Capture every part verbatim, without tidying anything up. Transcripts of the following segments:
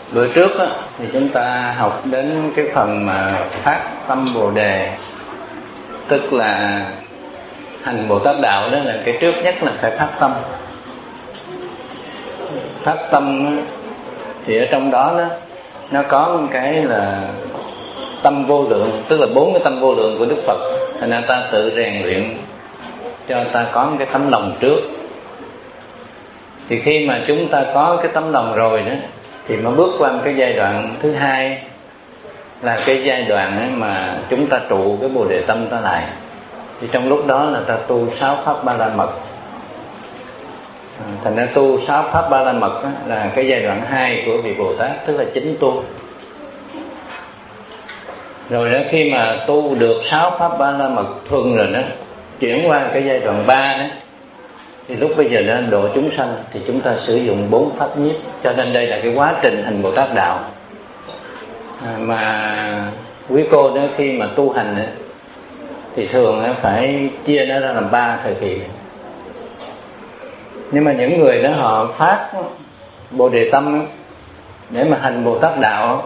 Bữa trước á, thì chúng ta học đến cái phần mà phát tâm Bồ Đề, tức là hành Bồ Tát đạo. Đó là cái trước nhất là phải phát tâm. Phát tâm á, thì ở trong đó đó nó có một cái là tâm vô lượng, tức là bốn cái tâm vô lượng của Đức Phật. Thành ra ta tự rèn luyện cho ta có một cái tấm lòng trước. Thì khi mà chúng ta có cái tấm lòng rồi đó, thì mới bước qua một cái giai đoạn thứ hai, là cái giai đoạn mà chúng ta trụ cái Bồ Đề tâm ta lại. Thì trong lúc đó là ta tu sáu pháp ba la mật. Thành ra tu sáu pháp ba la mật đó, là cái giai đoạn hai của vị Bồ Tát, tức là chính tu. Rồi đó, khi mà tu được sáu pháp ba la mật thuần rồi đó, chuyển qua cái giai đoạn ba đó, thì lúc bây giờ đó độ chúng sanh thì chúng ta sử dụng bốn pháp nhiếp. Cho nên đây là cái quá trình hành Bồ Tát đạo. à, Mà quý cô đó khi mà tu hành đó, thì thường phải chia nó ra làm ba thời kỳ. Nhưng mà những người đó họ phát Bồ Đề tâm để mà hành Bồ Tát đạo,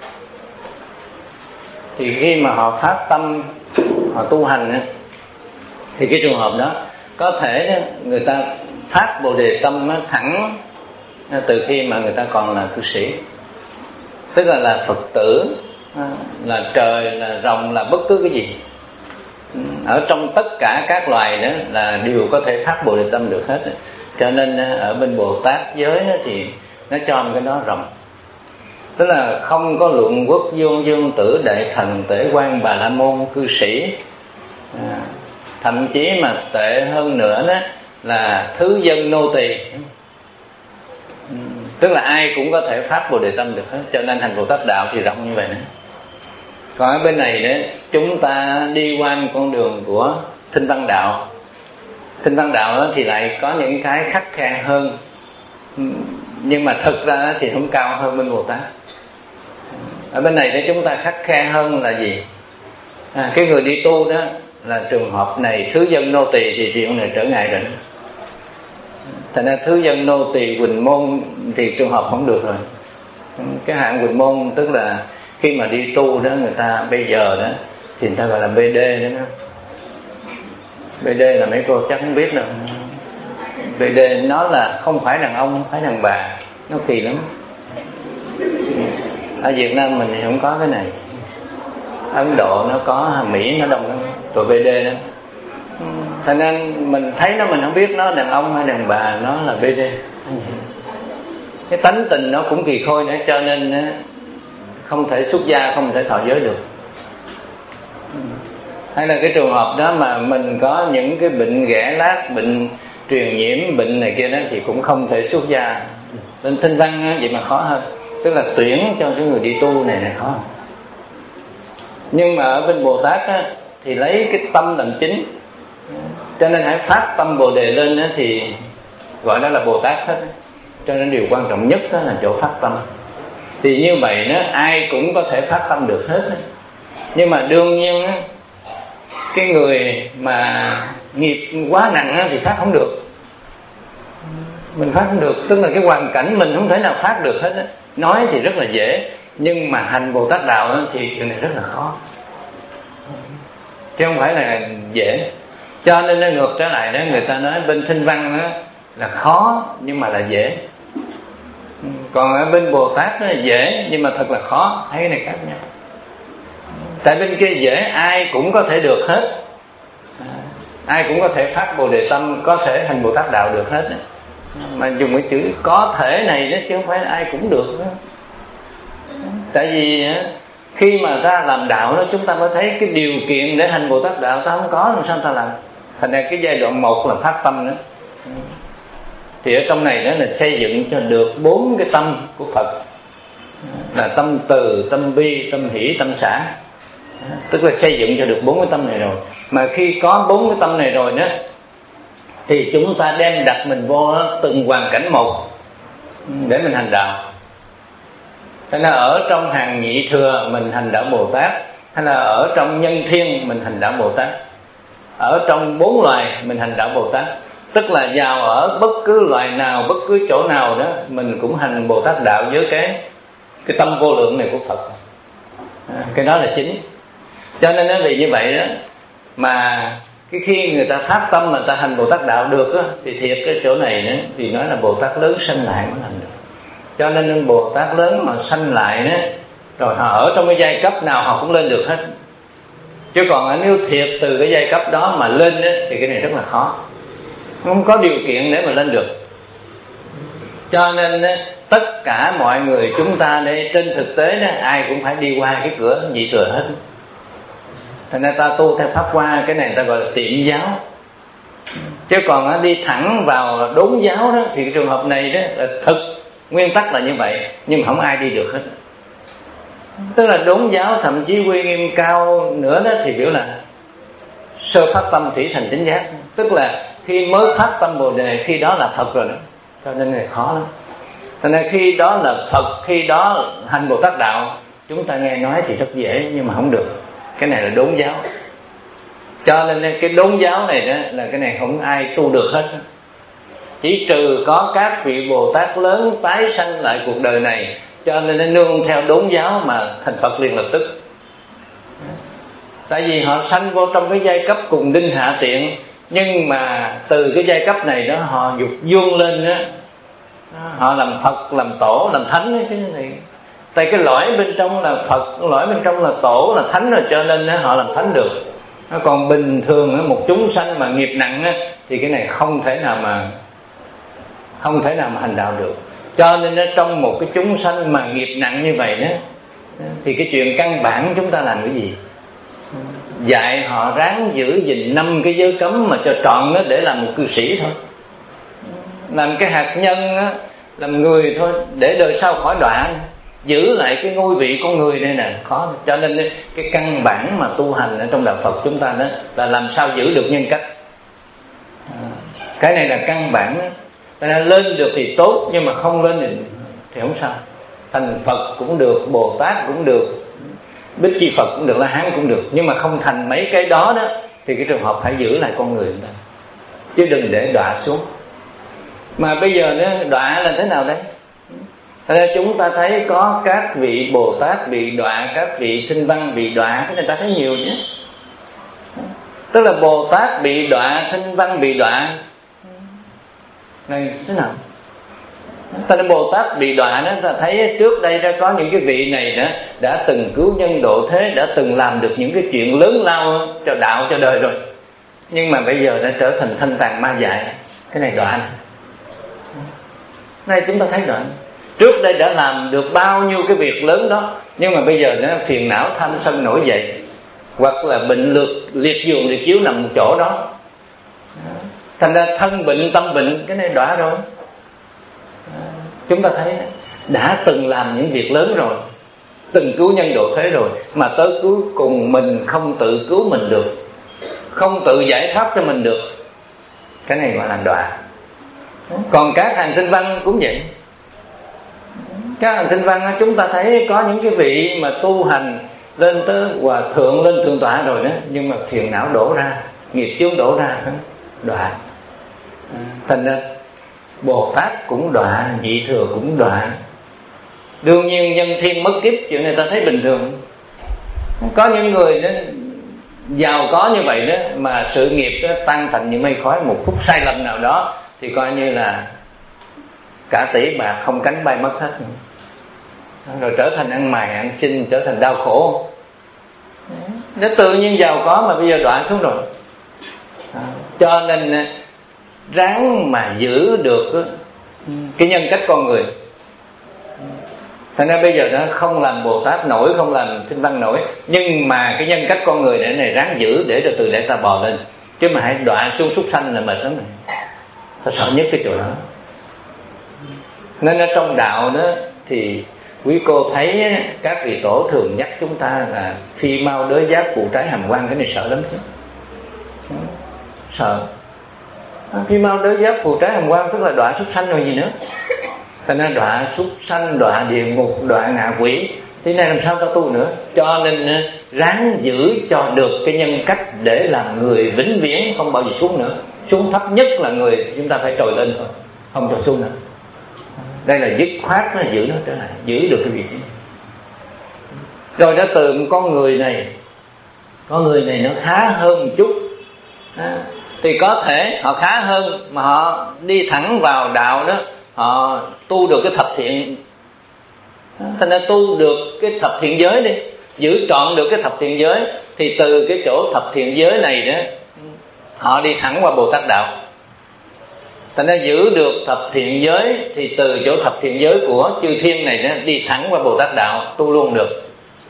thì khi mà họ phát tâm, họ tu hành, thì cái trường hợp đó có thể người ta phát Bồ Đề tâm thẳng từ khi mà người ta còn là cư sĩ, tức là là Phật tử, là trời, là rồng, là bất cứ cái gì ở trong tất cả các loài đó là đều có thể phát Bồ Đề tâm được hết. Cho nên ở bên Bồ Tát giới thì nó cho một cái đó rộng, tức là không có lượng quốc vương, dương tử, đại thần, tể quan, bà la môn, cư sĩ, à, thậm chí mà tệ hơn nữa đó là thứ dân nô tỳ, tức là ai cũng có thể phát Bồ Đề tâm được hết. Cho nên hành Bồ Tát đạo thì rộng như vậy nữa. Còn ở bên này đó, chúng ta đi qua con đường của Thinh Văn đạo. Thinh Văn đạo đó thì lại có những cái khắt khe hơn, nhưng mà thực ra thì không cao hơn bên Bồ Tát. Ở bên này để chúng ta khắt khe hơn là gì? À, cái người đi tu đó là trường hợp này thứ dân nô tỳ thì chuyện này trở ngại rồi. Thành ra thứ dân nô tỳ Quỳnh môn thì trường hợp không được rồi. Cái hạng Quỳnh môn tức là khi mà đi tu đó, người ta bây giờ đó thì người ta gọi là bê đê đó. bê đê là mấy cô chắc không biết đâu. bê đê nó là không phải đàn ông, không phải đàn bà, nó kỳ lắm. Ở Việt Nam mình thì không có cái này. Ấn Độ nó có, Mỹ nó đông lắm, tụi bê đê đó. Thành nên mình thấy nó, mình không biết nó đàn ông hay đàn bà, nó là bê đê. Cái tánh tình nó cũng kỳ khôi nữa, cho nên không thể xuất gia, không thể thọ giới được. Hay là cái trường hợp đó mà mình có những cái bệnh ghẻ lát, bệnh truyền nhiễm, bệnh này kia đó, thì cũng không thể xuất gia. Nên Thinh Văn á, vậy mà khó hơn. Tức là tuyển cho cái người đi tu này là khó. Nhưng mà ở bên Bồ Tát á, thì lấy cái tâm làm chính. Cho nên hãy phát tâm Bồ Đề lên á, thì gọi đó là Bồ Tát hết. Cho nên điều quan trọng nhất đó là chỗ phát tâm. Thì như vậy đó, ai cũng có thể phát tâm được hết. Nhưng mà đương nhiên á, cái người mà nghiệp quá nặng á, thì phát không được. Mình phát không được, tức là cái hoàn cảnh mình không thể nào phát được hết á. Nói thì rất là dễ, nhưng mà hành Bồ Tát đạo đó, thì chuyện này rất là khó, chứ không phải là dễ. Cho nên nó ngược trở lại đó, người ta nói bên Thinh Văn đó là khó nhưng mà là dễ. Còn ở bên Bồ Tát nó là dễ nhưng mà thật là khó. Thấy cái này khác nhau. Tại bên kia dễ ai cũng có thể được hết, ai cũng có thể phát Bồ Đề tâm, có thể hành Bồ Tát đạo được hết. Mà dùng cái chữ có thể này đó, chứ không phải ai cũng được đó. Tại vì khi mà ta làm đạo đó, chúng ta mới thấy cái điều kiện để hành Bồ Tát đạo ta không có, làm sao ta làm. Thành ra cái giai đoạn một là phát tâm nữa. Thì ở trong này đó là xây dựng cho được bốn cái tâm của Phật, là tâm từ, tâm bi, tâm hỷ, tâm xả. Tức là xây dựng cho được bốn cái tâm này rồi. Mà khi có bốn cái tâm này rồi đó, thì chúng ta đem đặt mình vô từng hoàn cảnh một để mình hành đạo. Thế là ở trong hàng nhị thừa mình hành đạo Bồ Tát, hay là ở trong nhân thiên mình hành đạo Bồ Tát, ở trong bốn loài mình hành đạo Bồ Tát. Tức là vào ở bất cứ loài nào, bất cứ chỗ nào đó, mình cũng hành Bồ Tát đạo với cái cái tâm vô lượng này của Phật. À, cái đó là chính. Cho nên nó vì như vậy đó mà cái khi người ta phát tâm mà người ta hành Bồ Tát đạo được đó, thì thiệt cái chỗ này đó, thì nói là Bồ Tát lớn sanh lại mới làm được. Cho nên Bồ Tát lớn mà sanh lại đó, rồi họ ở trong cái giai cấp nào họ cũng lên được hết. Chứ còn nếu thiệt từ cái giai cấp đó mà lên đó, thì cái này rất là khó, không có điều kiện để mà lên được. Cho nên tất cả mọi người chúng ta đây trên thực tế đó, ai cũng phải đi qua cái cửa nhị thừa hết. Thành ra ta tu theo pháp hoa, cái này người ta gọi là tiệm giáo. Chứ còn đi thẳng vào đốn giáo đó, thì cái trường hợp này đó là thực nguyên tắc là như vậy, nhưng mà không ai đi được hết. Tức là đốn giáo thậm chí quy nghiêm cao nữa đó thì biểu là sơ phát tâm thủy thành chánh giác. Tức là khi mới phát tâm Bồ Đề, khi đó là Phật rồi đó. Cho nên này khó lắm. Thành ra khi đó là Phật, khi đó hành Bồ Tát đạo, chúng ta nghe nói thì rất dễ nhưng mà không được. Cái này là đốn giáo. Cho nên cái đốn giáo này đó là cái này không ai tu được hết. Chỉ trừ có các vị Bồ Tát lớn tái sanh lại cuộc đời này, cho nên nó nương theo đốn giáo mà thành Phật liền lập tức. Tại vì họ sanh vô trong cái giai cấp cùng đinh hạ tiện, nhưng mà từ cái giai cấp này đó họ dục vuông lên đó, họ làm Phật, làm tổ, làm thánh cái này. Tại cái lõi bên trong là Phật, lõi bên trong là tổ, là thánh rồi, cho nên họ làm thánh được. Còn bình thường một chúng sanh mà nghiệp nặng thì cái này không thể nào mà không thể nào mà hành đạo được. Cho nên trong một cái chúng sanh mà nghiệp nặng như vậy đó, thì cái chuyện căn bản chúng ta làm cái gì? Dạy họ ráng giữ gìn năm cái giới cấm mà cho trọn đó, để làm một cư sĩ thôi, làm cái hạt nhân đó, làm người thôi, để đời sau khỏi đọa, giữ lại cái ngôi vị con người đây nè, khó. Cho nên cái căn bản mà tu hành ở trong đạo Phật chúng ta đó là làm sao giữ được nhân cách. Cái này là căn bản đó. Cho nên lên được thì tốt, nhưng mà không lên thì, thì không sao. Thành Phật cũng được, Bồ Tát cũng được, Bích Chi Phật cũng được, La Hán cũng được. Nhưng mà không thành mấy cái đó đó thì cái trường hợp phải giữ lại con người ta, chứ đừng để đọa xuống. Mà bây giờ nó đọa là thế nào đấy? Thật ra chúng ta thấy có các vị Bồ Tát bị đọa, các vị Thanh Văn bị đọa, cái này ta thấy nhiều nhé. Tức là Bồ Tát bị đọa, Thanh Văn bị đọa. Này thế nào? Ta nói Bồ Tát bị đọa đó, ta thấy trước đây đã có những cái vị này đó đã từng cứu nhân độ thế, đã từng làm được những cái chuyện lớn lao cho đạo, cho đời rồi. Nhưng mà bây giờ đã trở thành thanh tàn ma dại. Cái này đọa này. Này chúng ta thấy đọa. Trước đây đã làm được bao nhiêu cái việc lớn đó, nhưng mà bây giờ nó phiền não tham sân nổi dậy, hoặc là bệnh lược liệt giường liệt chiếu nằm một chỗ đó. Thành ra thân bệnh tâm bệnh, cái này đọa rồi. Chúng ta thấy đã từng làm những việc lớn rồi, từng cứu nhân độ thế rồi, mà tới cuối cùng mình không tự cứu mình được, không tự giải thoát cho mình được, cái này gọi là đọa. Còn các hàng Thanh Văn cũng vậy. Các hàng Thanh Văn chúng ta thấy có những cái vị mà tu hành lên tới hòa thượng, lên thượng tọa rồi đó, nhưng mà phiền não đổ ra, nghiệp chướng đổ ra, đọa. Thành ra Bồ Tát cũng đọa, Nhị Thừa cũng đọa. Đương nhiên nhân thiên mất kiếp, chuyện này ta thấy bình thường. Có những người đó giàu có như vậy đó, mà sự nghiệp đó tan thành như mây khói, một phút sai lầm nào đó thì coi như là cả tỷ bạc không cánh bay mất hết, rồi trở thành ăn mày ăn xin, trở thành đau khổ. Nó tự nhiên giàu có mà bây giờ đọa xuống rồi. Cho nên ráng mà giữ được cái nhân cách con người. Thành ra bây giờ nó không làm Bồ Tát nổi, không làm Thanh Văn nổi, nhưng mà cái nhân cách con người này, này ráng giữ để từ từ để ta bò lên. Chứ mà hãy đọa xuống súc sanh là mệt lắm. Ta sợ nhất cái chỗ đó. Nên ở trong đạo đó thì quý cô thấy các vị tổ thường nhắc chúng ta là phi mau đới giáp phụ trái hàm quan. Cái này sợ lắm chứ. Sợ. Phi mau đới giáp phụ trái hàm quan tức là đọa súc sanh rồi gì nữa. Thành ra đọa súc sanh, đọa địa ngục, đọa ngạ quỷ, thế này làm sao ta tu nữa. Cho nên ráng giữ cho được cái nhân cách để làm người vĩnh viễn, không bao giờ xuống nữa. Xuống thấp nhất là người chúng ta phải trồi lên thôi, không cho xuống nữa. Đây là dứt khoát nó giữ nó trở lại, giữ được cái vị trí này. Rồi đã từ con người này, con người này nó khá hơn một chút à, thì có thể họ khá hơn mà họ đi thẳng vào đạo đó, họ tu được cái thập thiện. Thành ra tu được cái thập thiện giới đi, giữ trọn được cái thập thiện giới, thì từ cái chỗ thập thiện giới này đó họ đi thẳng qua Bồ Tát đạo. Thành ra giữ được thập thiện giới thì từ chỗ thập thiện giới của chư thiên này đó đi thẳng qua Bồ Tát đạo, tu luôn được.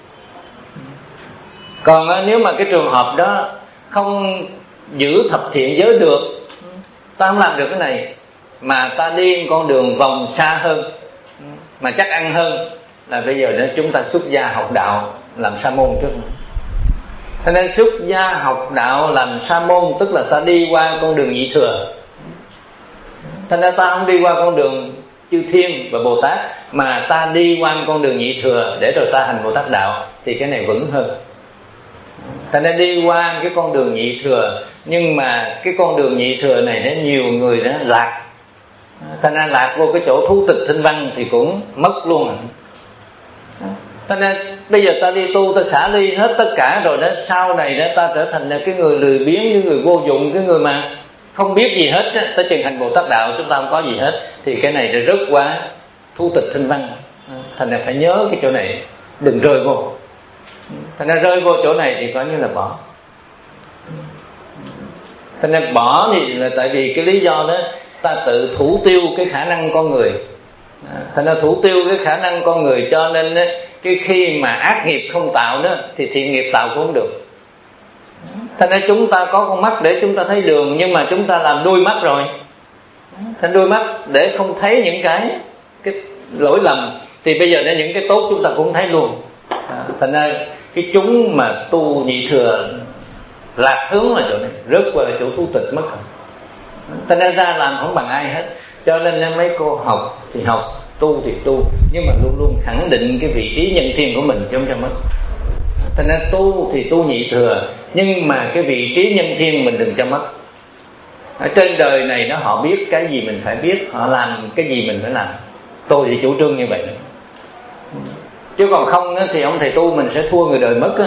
Còn nếu mà cái trường hợp đó không giữ thập thiện giới được, ta không làm được cái này, mà ta đi con đường vòng xa hơn, mà chắc ăn hơn, là bây giờ đó chúng ta xuất gia học đạo làm sa môn trước. Cho nên xuất gia học đạo làm sa môn tức là ta đi qua con đường nhị thừa. Cho nên ta không đi qua con đường chư thiên và Bồ Tát, mà ta đi qua con đường nhị thừa để rồi ta hành Bồ Tát đạo, thì cái này vững hơn. Cho nên đi qua cái con đường nhị thừa, nhưng mà cái con đường nhị thừa này nó nhiều người đó lạc, thành ra lạc vô cái chỗ thú tịch thanh văn thì cũng mất luôn à. Cho nên bây giờ ta đi tu, ta xả ly hết tất cả rồi đó, sau này đó ta trở thành là cái người lười biếng, cái người vô dụng, cái người mà không biết gì hết á, tới chừng hành Bồ Tát đạo chúng ta không có gì hết, thì cái này đã rớt quá thu tịch thanh văn. Thành ra phải nhớ cái chỗ này, đừng rơi vô. Thành ra rơi vô chỗ này thì coi như là bỏ. Thành ra bỏ thì là tại vì cái lý do đó ta tự thủ tiêu cái khả năng con người. Thành ra thủ tiêu cái khả năng con người, cho nên cái khi mà ác nghiệp không tạo đó thì thiện nghiệp tạo cũng không được. Thành ra chúng ta có con mắt để chúng ta thấy đường, nhưng mà chúng ta làm đuôi mắt rồi. Thành đuôi mắt để không thấy những cái cái lỗi lầm, thì bây giờ những cái tốt chúng ta cũng thấy luôn. Thành ra cái chúng mà tu nhị thừa lạc hướng là chỗ này, rớt qua chỗ thu tịch mất rồi. Thành ra ra làm không bằng ai hết. Cho nên mấy cô học thì học, tu thì tu, nhưng mà luôn luôn khẳng định cái vị trí nhân thiên của mình chứ không cho mất. Thành ra tu thì tu nhị thừa, nhưng mà cái vị trí nhân thiên mình đừng cho mất. Ở trên đời này nó họ biết cái gì mình phải biết, họ làm cái gì mình phải làm. Tôi thì chủ trương như vậy. Chứ còn không thì ông thầy tu mình sẽ thua người đời mất á.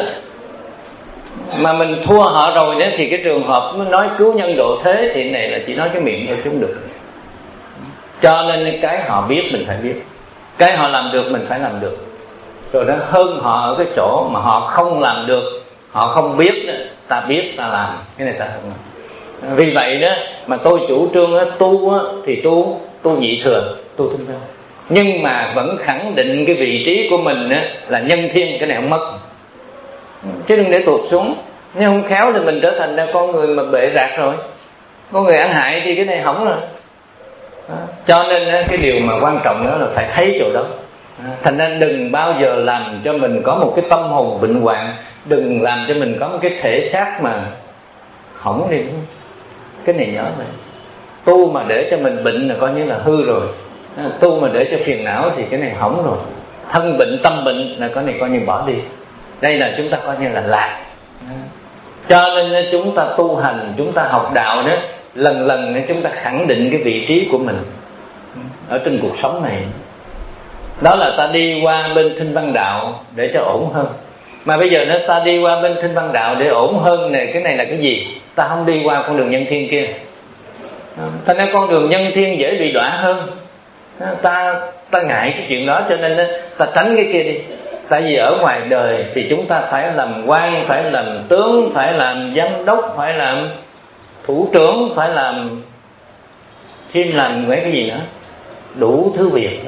Mà mình thua họ rồi đó thì cái trường hợp nói cứu nhân độ thế thì này là chỉ nói cái miệng thôi chứ không được. Cho nên cái họ biết mình phải biết, cái họ làm được mình phải làm được. Rồi nó hơn họ ở cái chỗ mà họ không làm được, họ không biết đó, ta biết ta làm, cái này ta không làm. Vì vậy đó mà tôi chủ trương đó, tu đó, thì tu tu nhị thừa, tu tinh văn, nhưng mà vẫn khẳng định cái vị trí của mình đó, là nhân thiên, cái này không mất. Chứ đừng để tụt xuống. Nếu không khéo thì mình trở thành là con người mà bệ rạc rồi, con người ăn hại thì cái này hỏng rồi. Cho nên cái điều mà quan trọng đó là phải thấy chỗ đó. Thành ra đừng bao giờ làm cho mình có một cái tâm hồn bệnh hoạn, đừng làm cho mình có một cái thể xác mà hỏng đi. Cái này nhớ này, tu mà để cho mình bệnh là coi như là hư rồi, tu mà để cho phiền não thì cái này hỏng rồi. Thân bệnh tâm bệnh là cái này coi như bỏ đi. Đây là chúng ta coi như là lạc. Cho nên chúng ta tu hành, chúng ta học đạo đó, lần lần chúng ta khẳng định cái vị trí của mình ở trên cuộc sống này. Đó là ta đi qua bên Thinh Văn đạo để cho ổn hơn. Mà bây giờ nó ta đi qua bên Thinh Văn đạo để ổn hơn này, cái này là cái gì? Ta không đi qua con đường nhân thiên kia. Thành ra con đường nhân thiên dễ bị đọa hơn. Ta ta ngại cái chuyện đó, cho nên ta tránh cái kia đi. Tại vì ở ngoài đời thì chúng ta phải làm quan, phải làm tướng, phải làm giám đốc, phải làm thủ trưởng, phải làm thêm làm mấy cái gì nữa, đủ thứ việc nữa.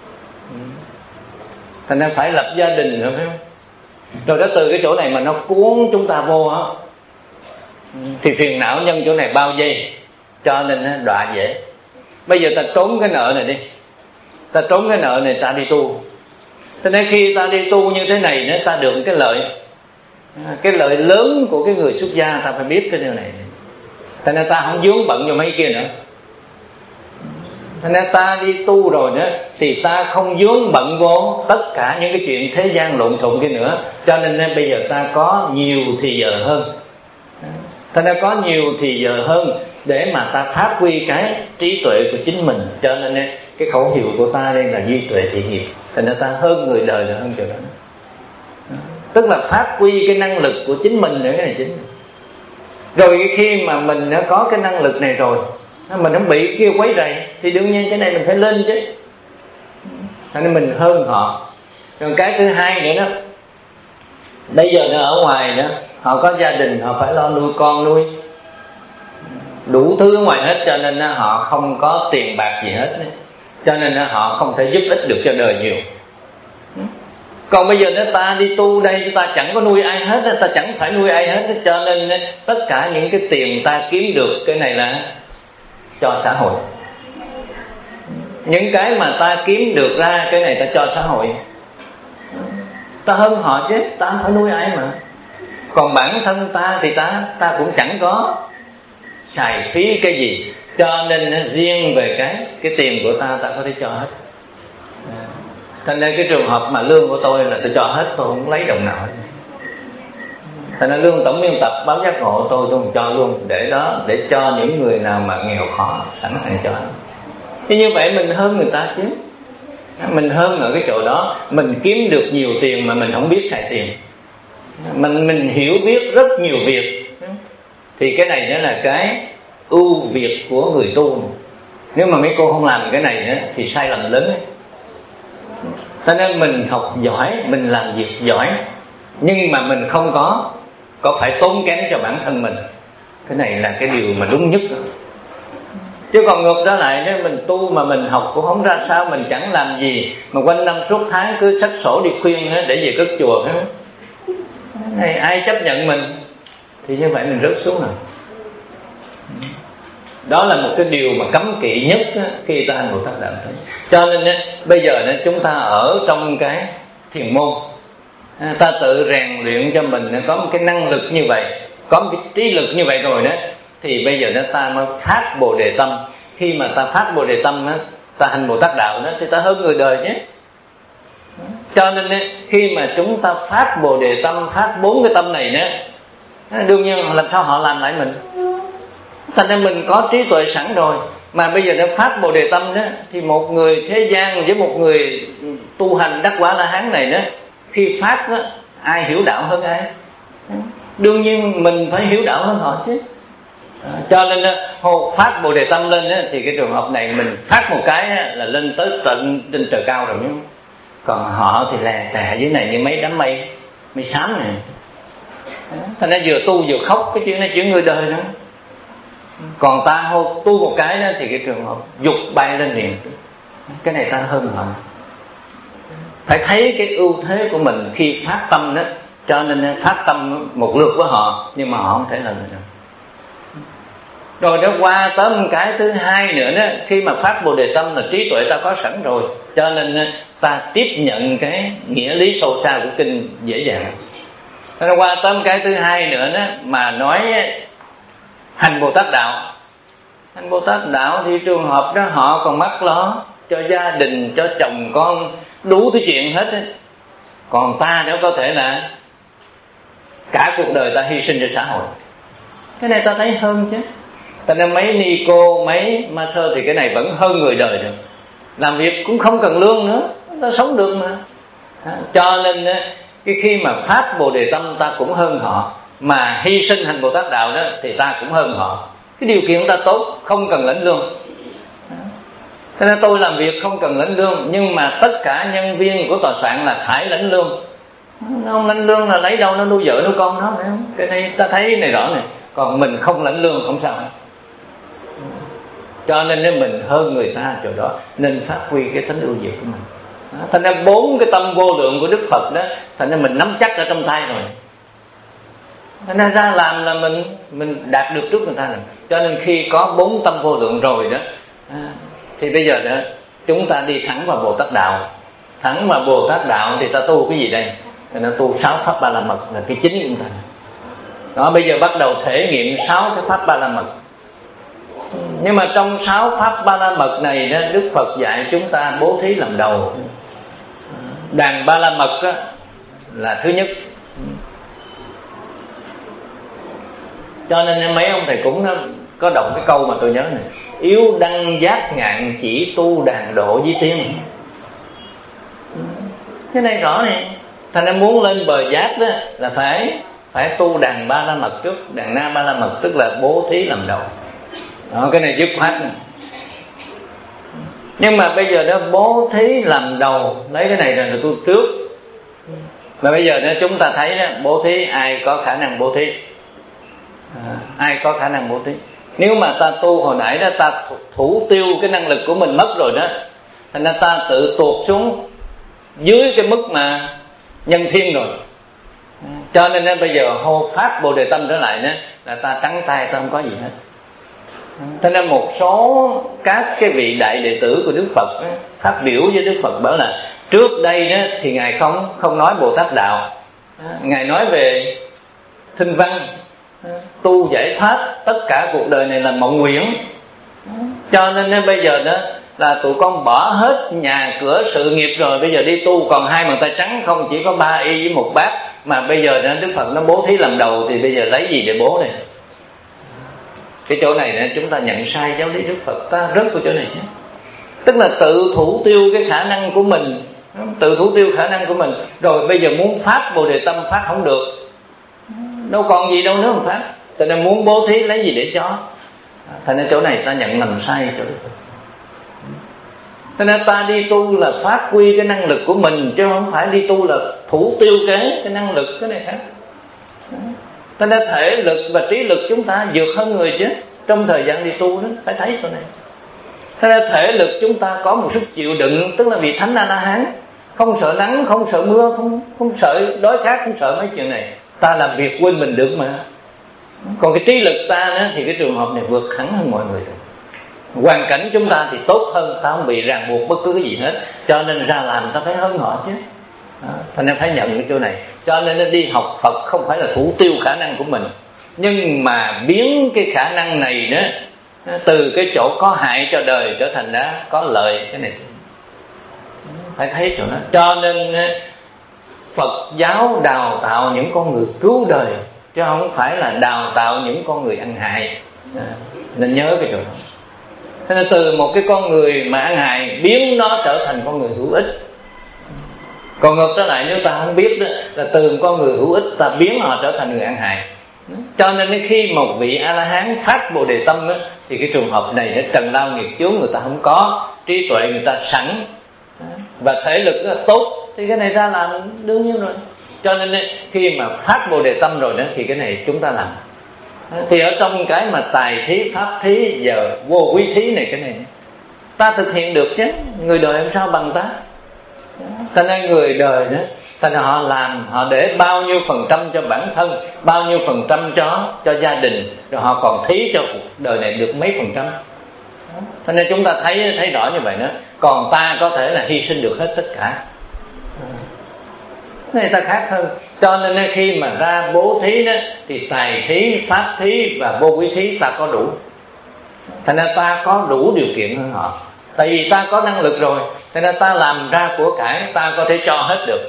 Thành ra phải lập gia đình rồi phải không? Rồi đó từ cái chỗ này mà nó cuốn chúng ta vô á, thì phiền não nhân chỗ này bao vây, cho nên đọa dễ. Bây giờ ta trốn cái nợ này đi, ta trốn cái nợ này ta đi tu. Cho nên khi ta đi tu như thế này nữa, ta được cái lợi, cái lợi lớn của cái người xuất gia, ta phải biết cái điều này. Cho nên ta không vướng bận vào mấy kia nữa. Cho nên ta đi tu rồi nữa thì ta không vướng bận vô tất cả những cái chuyện thế gian lộn xộn kia nữa. Cho nên bây giờ ta có nhiều thì giờ hơn. Ta đã có nhiều thì giờ hơn để mà ta phát huy cái trí tuệ của chính mình. Cho nên cái khẩu hiệu của ta đây là duy tuệ thị nghiệp, thành ra ta hơn người đời là hơn chỗ đó. Tức là phát huy cái năng lực của chính mình nữa, cái này chính. Rồi khi mà mình đã có cái năng lực này rồi, mình không bị kêu quấy rầy, thì đương nhiên cái này mình phải lên chứ, thành nên mình hơn họ. Rồi cái thứ hai nữa đó, bây giờ nó ở ngoài đó, họ có gia đình, họ phải lo nuôi con nuôi đủ thứ ở ngoài hết, cho nên họ không có tiền bạc gì hết, cho nên họ không thể giúp ích được cho đời nhiều. Còn bây giờ nếu ta đi tu đây, ta chẳng có nuôi ai hết, ta chẳng phải nuôi ai hết, cho nên tất cả những cái tiền ta kiếm được, cái này là cho xã hội. Những cái mà ta kiếm được ra, cái này ta cho xã hội. Ta hơn họ chứ, ta không phải nuôi ai mà. Còn bản thân ta thì ta ta cũng chẳng có xài phí cái gì, cho nên riêng về cái cái tiền của ta, ta có thể cho hết. Thành ra cái trường hợp mà lương của tôi là tôi cho hết, tôi không lấy đồng nào hết. Thành ra lương tổng biên tập báo Giác Ngộ tôi tôi không cho luôn, để đó để cho những người nào mà nghèo khó sẵn sàng cho. Thế như vậy mình hơn người ta chứ. Mình hơn ở cái chỗ đó, mình kiếm được nhiều tiền mà mình không biết xài tiền. Mình mình hiểu biết rất nhiều việc, thì cái này nó là cái ưu việt của người tu. Nếu mà mấy cô không làm cái này nữa, thì sai lầm lớn ấy. Cho nên mình học giỏi, mình làm việc giỏi, nhưng mà mình không có có phải tốn kém cho bản thân mình. Cái này là cái điều mà đúng nhất đó. Chứ còn ngược ra lại, nếu mình tu mà mình học cũng không ra sao, mình chẳng làm gì, mà quanh năm suốt tháng cứ xách sổ đi khuyên để về cất chùa, này ai chấp nhận mình, thì như vậy mình rớt xuống rồi. Đó là một cái điều mà cấm kỵ nhất á, khi ta hành Bồ Tát Đạo Thấy. Cho nên á, bây giờ á, chúng ta ở trong cái thiền môn, ta tự rèn luyện cho mình á, có một cái năng lực như vậy, có một cái trí lực như vậy rồi đó, thì bây giờ đó ta mới phát Bồ Đề Tâm. Khi mà ta phát Bồ Đề Tâm á, ta hành Bồ Tát Đạo đó, thì ta hơn người đời chứ. Cho nên á, khi mà chúng ta phát Bồ Đề Tâm, phát bốn cái tâm này đó, đương nhiên làm sao họ làm lại mình. Thành ra mình có trí tuệ sẵn rồi, mà bây giờ nó phát Bồ Đề Tâm đó, thì một người thế gian với một người tu hành đắc quả La Hán này đó, khi phát đó, ai hiểu đạo hơn ai? Đương nhiên mình phải hiểu đạo hơn họ chứ. Cho nên hồ phát Bồ Đề Tâm lên đó, thì cái trường hợp này mình phát một cái đó, là lên tới tận trên trời cao rồi. Còn họ thì là tè dưới này như mấy đám mây mây xám này. Thành ra vừa tu vừa khóc, cái chuyện này chuyện người đời đó. Còn ta hô tu một cái đó, thì cái trường hợp dục bay lên liền. Cái này ta hơn họ. Phải thấy cái ưu thế của mình khi phát tâm đó. Cho nên phát tâm một lượt với họ, nhưng mà họ không thể làm được. Rồi đó qua tới một cái thứ hai nữa đó, khi mà phát Bồ Đề Tâm là trí tuệ ta có sẵn rồi, cho nên ta tiếp nhận cái nghĩa lý sâu xa của kinh dễ dàng. Rồi qua tới một cái thứ hai nữa đó, mà nói hành Bồ Tát Đạo. Hành Bồ Tát Đạo thì trường hợp đó họ còn mắc lo cho gia đình, cho chồng con, đủ thứ chuyện hết ấy. Còn ta nếu có thể là cả cuộc đời ta hy sinh cho xã hội. Cái này ta thấy hơn chứ. Ta nên mấy ni cô, mấy ma sơ thì cái này vẫn hơn người đời được. Làm việc cũng không cần lương nữa, ta sống được mà. Cho nên cái khi mà phát Bồ Đề Tâm ta cũng hơn họ, mà hy sinh hành Bồ Tát Đạo đó thì ta cũng hơn họ. Cái điều kiện ta tốt, không cần lãnh lương. Thế nên tôi làm việc không cần lãnh lương, nhưng mà tất cả nhân viên của tòa soạn là phải lãnh lương. Nó không lãnh lương là lấy đâu nó nuôi vợ nuôi con nó. Cái này ta thấy này rõ này. Còn mình không lãnh lương không sao. Cho nên nếu mình hơn người ta chỗ đó, nên phát huy cái tính ưu việt của mình. Thành ra bốn cái tâm vô lượng của Đức Phật đó, thành ra mình nắm chắc ở trong tay rồi. Thành ra ra làm là mình mình đạt được trước người ta rồi. Cho nên khi có bốn tâm vô lượng rồi đó, thì bây giờ đó chúng ta đi thẳng vào Bồ Tát Đạo. Thẳng vào Bồ Tát Đạo thì ta tu cái gì đây? Thì nó tu sáu pháp ba la mật là cái chính của chúng ta. Đó, bây giờ bắt đầu thể nghiệm sáu cái pháp ba la mật. Nhưng mà trong sáu pháp ba la mật này đó, Đức Phật dạy chúng ta bố thí làm đầu. Đàn ba la mật đó, là thứ nhất. Cho nên mấy ông thầy cúng đó, có động cái câu mà tôi nhớ này: yếu đăng giác ngạn, chỉ tu đàn độ di tiên. Cái này rõ này. Thành ra muốn lên bờ giác đó là phải phải tu đàn ba la mật trước. Đàn na ba la mật tức là bố thí làm đầu đó, cái này dứt khoát này. Nhưng mà bây giờ đó bố thí làm đầu, lấy cái này là tu trước. Mà bây giờ đó chúng ta thấy đó, bố thí ai có khả năng bố thí, à, ai có khả năng bố thí. Nếu mà ta tu hồi nãy đó, ta thủ tiêu cái năng lực của mình mất rồi đó, thành ra ta tự tuột xuống dưới cái mức mà nhân thiên rồi. Cho nên đó, bây giờ hô phát Bồ Đề Tâm trở lại đó, là ta trắng tay, ta không có gì hết. Thế nên một số các cái vị đại đệ tử của Đức Phật đó, phát biểu với Đức Phật bảo là trước đây đó thì ngài không không nói Bồ Tát đạo, ngài nói về thinh văn, tu giải thoát, tất cả cuộc đời này là mộng nguyện. Cho nên đó, bây giờ đó là tụi con bỏ hết nhà cửa sự nghiệp rồi, bây giờ đi tu còn hai bàn tay trắng không, chỉ có ba y với một bát. Mà bây giờ đó, Đức Phật nó bố thí làm đầu thì bây giờ lấy gì để bố này? Cái chỗ này này chúng ta nhận sai giáo lý Đức Phật, ta rớt vào chỗ này chứ. Tức là tự thủ tiêu cái khả năng của mình, tự thủ tiêu khả năng của mình, rồi bây giờ muốn phát Bồ Đề Tâm phát không được, đâu còn gì đâu nữa mà phát. Cho nên muốn bố thí lấy gì để cho. Thành ra chỗ này ta nhận lầm sai chỗ Đức Phật. Cho nên ta đi tu là phát huy cái năng lực của mình, chứ không phải đi tu là thủ tiêu cái cái năng lực, cái này khác. Cho nên thể lực và trí lực chúng ta vượt hơn người chứ. Trong thời gian đi tu đó phải thấy chỗ này. Cho nên thể lực chúng ta có một sức chịu đựng, tức là vị Thánh A-la-hán, không sợ nắng, không sợ mưa, không không sợ đói khát, không sợ mấy chuyện này. Ta làm việc quên mình được mà. Còn cái trí lực ta đó, thì cái trường hợp này vượt hẳn hơn mọi người rồi. Hoàn cảnh chúng ta thì tốt hơn, ta không bị ràng buộc bất cứ cái gì hết. Cho nên ra làm ta phải hơn họ chứ. Đó, thành nên phải nhận cái chỗ này. Cho nên nó đi học Phật không phải là thủ tiêu khả năng của mình, nhưng mà biến cái khả năng này đó từ cái chỗ có hại cho đời trở thành đã có lợi. Cái này phải thấy chỗ đó. Cho nên Phật giáo đào tạo những con người cứu đời, chứ không phải là đào tạo những con người ăn hại. À, nên nhớ cái chỗ đó. Thế nên từ một cái con người mà ăn hại biến nó trở thành con người hữu ích. Còn ngược trở lại nếu ta không biết đó, là từ một con người hữu ích ta biến họ trở thành người ăn hại. Cho nên khi một vị A-la-hán phát Bồ Đề Tâm đó, thì cái trường hợp này để trần lao nghiệp chướng người ta không có, trí tuệ người ta sẵn và thể lực rất là tốt, thì cái này ra làm đương nhiên rồi. Cho nên khi mà phát Bồ Đề Tâm rồi đó thì cái này chúng ta làm. Thì ở trong cái mà tài thí, pháp thí, giờ vô quý thí này, cái này ta thực hiện được chứ. Người đời làm sao bằng ta. Thành ra người đời đó, thành ra họ làm, họ để bao nhiêu phần trăm cho bản thân, bao nhiêu phần trăm cho cho gia đình, rồi họ còn thí cho cuộc đời này được mấy phần trăm. Thành ra chúng ta thấy thấy rõ như vậy đó. Còn ta có thể là hy sinh được hết tất cả, cái này ta khác hơn. Cho nên khi mà ra bố thí đó thì tài thí, pháp thí và vô quý thí ta có đủ. Thành ra ta có đủ điều kiện hơn họ. Tại vì ta có năng lực rồi, cho nên ta làm ra của cải, ta có thể cho hết được.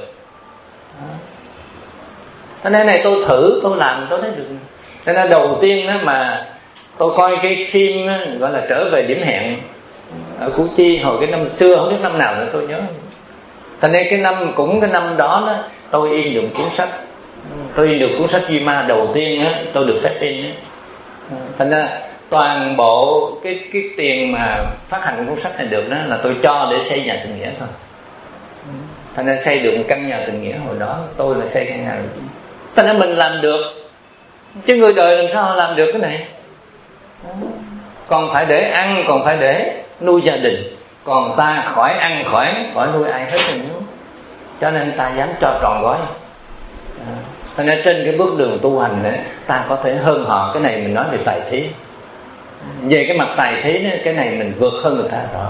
Cho nên này tôi thử, tôi làm, tôi thấy được. Cho nên đầu tiên đó mà tôi coi cái phim đó, gọi là Trở Về Điểm Hẹn ở Củ Chi hồi cái năm xưa, không biết năm nào nữa tôi nhớ. Thành nên cái năm cũng cái năm đó, đó tôi in được cuốn sách, tôi in được cuốn sách Duy Ma đầu tiên đó, tôi được phép in đó. Thành ra toàn bộ cái cái tiền mà phát hành cuốn sách này được đó là tôi cho để xây nhà tình nghĩa thôi. Thành ra xây được một căn nhà tình nghĩa hồi đó tôi là xây căn nhà được. Thành ra mình làm được, chứ người đời làm sao họ làm được cái này. Còn phải để ăn, còn phải để nuôi gia đình, còn ta khỏi ăn, khỏi khỏi nuôi ai hết rồi. Cho nên ta dám cho tròn gói. Thành ra trên cái bước đường tu hành này, ta có thể hơn họ. Cái này mình nói về tài thí. Về cái mặt tài thí đó, cái này mình vượt hơn người ta rõ.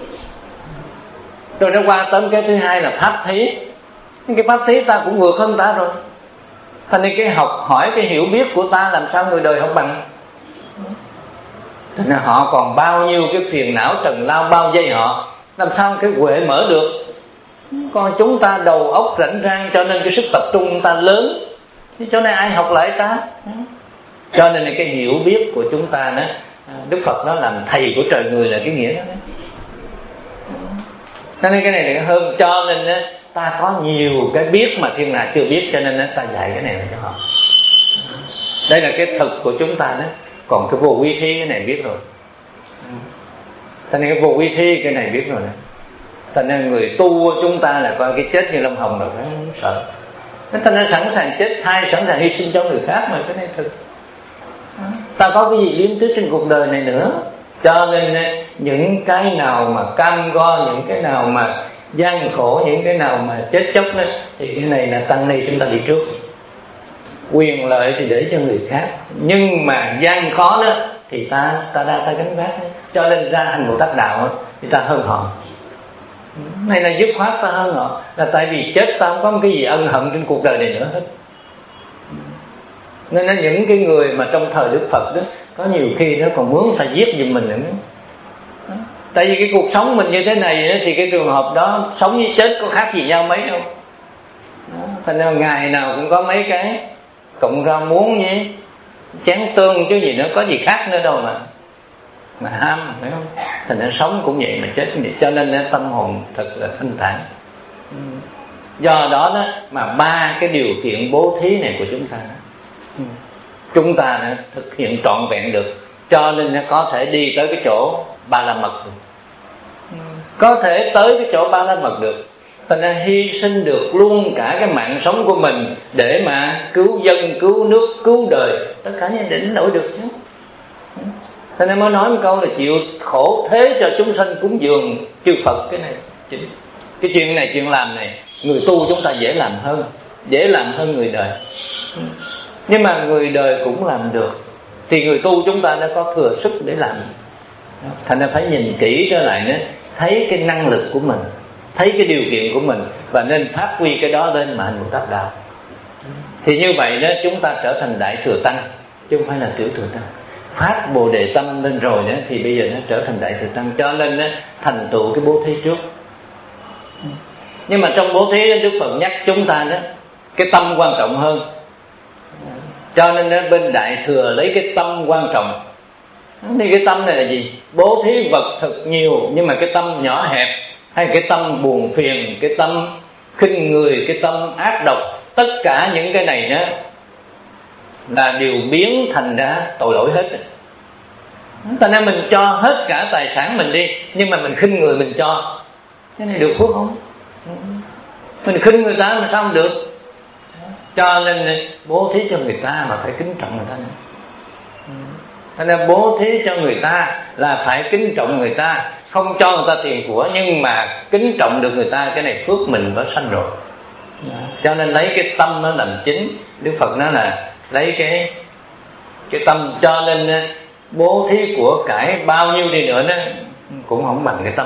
Rồi nó qua tới cái thứ hai là pháp thí. Cái pháp thí ta cũng vượt hơn ta rồi. Thành nên cái học hỏi, cái hiểu biết của ta làm sao người đời không bằng. Thành nên họ còn bao nhiêu cái phiền não trần lao bao vây họ, làm sao cái huệ mở được. Còn chúng ta đầu óc rảnh rang, cho nên cái sức tập trung ta lớn. Chứ chỗ này ai học lại ta. Cho nên là cái hiểu biết của chúng ta đó, Đức Phật nó làm thầy của trời người là cái nghĩa đó. Cho nên cái này là hơn. Cho nên đó, ta có nhiều cái biết mà thiên hạ chưa biết, cho nên đó, ta dạy cái này là cho họ. Đây là cái thực của chúng ta đó. Còn cái vô vi thi cái này biết rồi. Cho nên cái vô vi thi cái này biết rồi đó. Cho nên người tu chúng ta là coi cái chết như lông hồng rồi, không sợ. Cho nên sẵn sàng chết thay, sẵn sàng hy sinh cho người khác, mà cái này thực. Ta có cái gì liếm tiếc trên cuộc đời này nữa. Cho nên những cái nào mà cam go, những cái nào mà gian khổ, những cái nào mà chết chóc đó, thì cái này là tăng ni chúng ta đi trước. Quyền lợi thì để cho người khác, nhưng mà gian khó đó thì ta ta ra ta gánh vác. Cho nên ra hành Bồ Tát đạo đó, thì ta hơn họ. Này là dứt khoát ta hơn họ, là tại vì chết ta không có một cái gì ân hận trên cuộc đời này nữa hết. Nên là những cái người mà trong thời Đức Phật đó, có nhiều khi nó còn muốn ta giết giùm mình nữa. Tại vì cái cuộc sống mình như thế này đó, thì cái trường hợp đó sống với chết có khác gì nhau mấy đâu. Thành ra ngày nào cũng có mấy cái cộng rau muống với chén tương chứ gì nữa, có gì khác nữa đâu mà mà ham, phải không? Thành ra sống cũng vậy mà chết cũng vậy. Cho nên tâm hồn thật là thanh thản. Do đó đó mà ba cái điều kiện bố thí này của chúng ta, chúng ta đã thực hiện trọn vẹn được. Cho nên nó có thể đi tới cái chỗ Ba La Mật được, có thể tới cái chỗ Ba La Mật được. Thành ra hy sinh được luôn cả cái mạng sống của mình để mà cứu dân, cứu nước, cứu đời, tất cả những định nổi được chứ. Thành ra mới nói một câu là chịu khổ thế cho chúng sanh cúng dường chư Phật. Cái này chính cái chuyện này, chuyện làm này, người tu chúng ta dễ làm hơn, dễ làm hơn người đời. Nhưng mà người đời cũng làm được, thì người tu chúng ta đã có thừa sức để làm. Thành ra phải nhìn kỹ trở lại nữa, thấy cái năng lực của mình, thấy cái điều kiện của mình, và nên phát huy cái đó lên mà hành Bồ Tát đạo. Thì như vậy đó chúng ta trở thành Đại Thừa Tăng, chứ không phải là Tiểu Thừa Tăng. Phát Bồ Đề tâm lên rồi đó, thì bây giờ nó trở thành Đại Thừa Tăng. Cho nên đó, thành tựu cái bố thí trước. Nhưng mà trong bố thí đó, Đức Phật nhắc chúng ta đó, cái tâm quan trọng hơn. Cho nên đó, bên Đại Thừa lấy cái tâm quan trọng. Thì cái tâm này là gì? Bố thí vật thực nhiều, nhưng mà cái tâm nhỏ hẹp, hay cái tâm buồn phiền, cái tâm khinh người, cái tâm ác độc, tất cả những cái này đó là điều biến thành ra tội lỗi hết. Thành ra mình cho hết cả tài sản mình đi, nhưng mà mình khinh người mình cho, cái này được phước không? Mình khinh người ta mà sao không được? Cho nên bố thí cho người ta mà phải kính trọng người ta nữa. Thành ra bố thí cho người ta là phải kính trọng người ta, không cho người ta tiền của, nhưng mà kính trọng được người ta, cái này phước mình có sanh rồi. Cho nên lấy cái tâm nó làm chính. Đức Phật nói là lấy cái cái tâm. Cho nên bố thí của cải bao nhiêu đi nữa đó cũng không bằng cái tâm.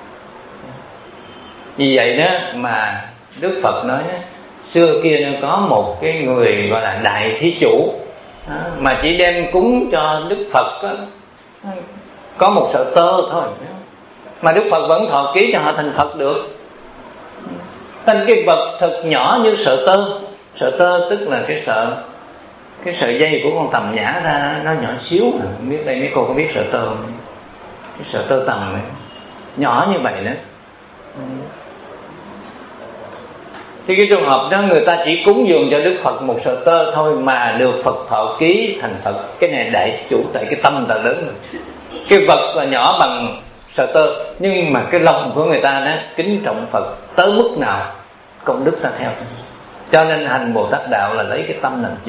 Vì vậy đó mà Đức Phật nói đó, xưa kia nó có một cái người gọi là đại thí chủ đó, mà chỉ đem cúng cho Đức Phật đó, có một sợi tơ thôi, mà Đức Phật vẫn thọ ký cho họ thành Phật được. Thành cái vật thật nhỏ như sợi tơ. Sợi tơ tức là cái sợi cái sợi dây của con tằm nhả ra, nó nhỏ xíu. Không biết đây mấy cô có biết sợi tơ không? Cái sợi tơ tằm này nhỏ như vậy đó. Thì cái trường hợp đó người ta chỉ cúng dường cho Đức Phật một sợi tơ thôi mà được Phật thọ ký thành Phật. Cái này đại chủ, tại cái tâm ta lớn rồi. Cái vật là nhỏ bằng sợi tơ, nhưng mà cái lòng của người ta đó kính trọng Phật tới mức nào công đức ta theo. Cho nên hành Bồ Tát đạo là lấy cái tâm làm chính.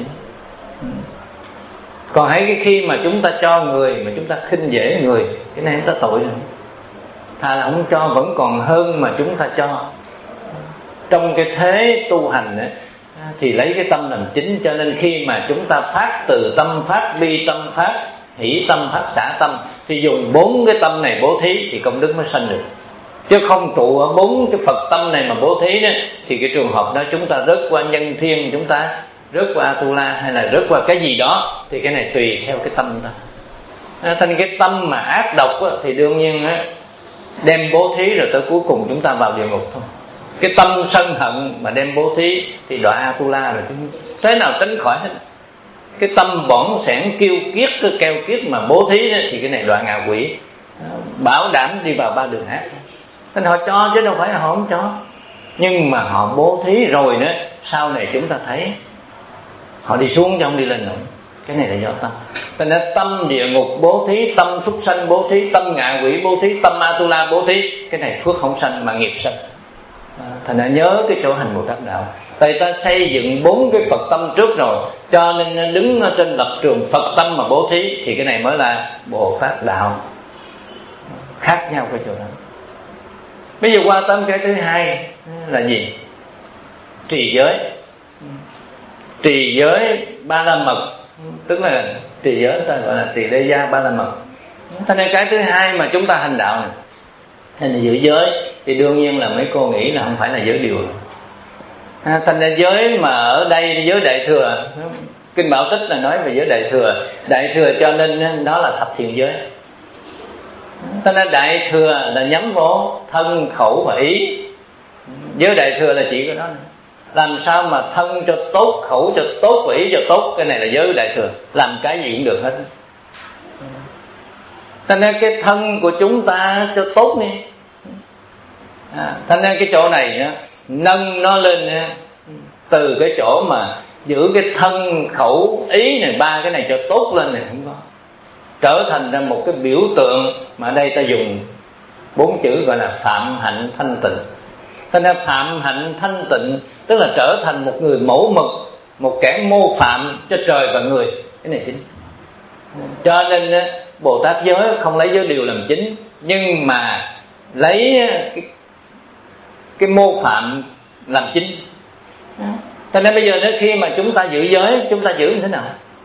Còn hãy cái khi mà chúng ta cho người mà chúng ta khinh dễ người, cái này chúng ta tội rồi. Thà là không cho vẫn còn hơn mà chúng ta cho. Trong cái thế tu hành ấy, thì lấy cái tâm làm chính. Cho nên khi mà chúng ta phát từ tâm, phát bi tâm, phát hỷ tâm, phát xả tâm, thì dùng bốn cái tâm này bố thí thì công đức mới sanh được. Chứ không trụ ở bốn cái Phật tâm này mà bố thí đó, thì cái trường hợp đó chúng ta rớt qua nhân thiên, chúng ta rớt qua Atula, hay là rớt qua cái gì đó, thì cái này tùy theo cái tâm ta. Thành cái tâm mà ác độc đó, thì đương nhiên đó, đem bố thí rồi tới cuối cùng chúng ta vào địa ngục thôi. Cái tâm sân hận mà đem bố thí thì đọa Atula rồi, thế nào tránh khỏi hết. cái tâm bỏn sẻn kiêu kiết, cái keo kiết mà bố thí đó, thì cái này loại ngạ quỷ, bảo đảm đi vào ba đường ác. Nên họ cho chứ đâu phải là họ không cho, nhưng mà họ bố thí rồi nữa, sau này chúng ta thấy họ đi xuống chứ không đi lên nữa. Cái này là do tâm. Cho nên tâm địa ngục bố thí, tâm súc sanh bố thí, tâm ngạ quỷ bố thí, tâm Atula bố thí, cái này phước không sanh mà nghiệp sanh. Thành ra nhớ cái chỗ hành Bồ Tát đạo. Tại ta xây dựng bốn cái Phật tâm trước rồi, cho nên đứng ở trên lập trường Phật tâm mà bố thí, thì cái này mới là Bồ Tát đạo. Khác nhau cái chỗ đó. Bây giờ qua tâm cái thứ hai là gì? Trì giới. Trì giới ba la mật, tức là trì giới ta gọi là trì đê gia ba la mật. Thế nên cái thứ hai mà chúng ta hành đạo này, thành ra giữ giới thì đương nhiên là mấy cô nghĩ là không phải là giới điều. À, thành ra giới mà ở đây giới đại thừa, Kinh Bảo Tích là nói về giới đại thừa, đại thừa cho nên đó là thập thiện giới. Thế nên đại thừa là nhắm vô thân, khẩu và ý. Giới đại thừa là chỉ có đó. Làm sao mà thân cho tốt, khẩu cho tốt và ý cho tốt, cái này là giới đại thừa. Làm cái gì cũng được hết. Thành nên cái thân của chúng ta cho tốt đi. À, thành nên cái chỗ này nữa, nâng nó lên nữa, từ cái chỗ mà giữ cái thân, khẩu, ý này, ba cái này cho tốt lên này không có, trở thành ra một cái biểu tượng mà ở đây ta dùng bốn chữ gọi là phạm hạnh thanh tịnh. Thành ra phạm hạnh thanh tịnh tức là trở thành một người mẫu mực, một kẻ mô phạm cho trời và người. Cái này chính. Cho nên Bồ Tát giới không lấy giới điều làm chính, nhưng mà lấy cái, cái mô phạm làm chính. Cho nên bây giờ nếu khi mà chúng ta giữ giới, chúng ta giữ như thế nào?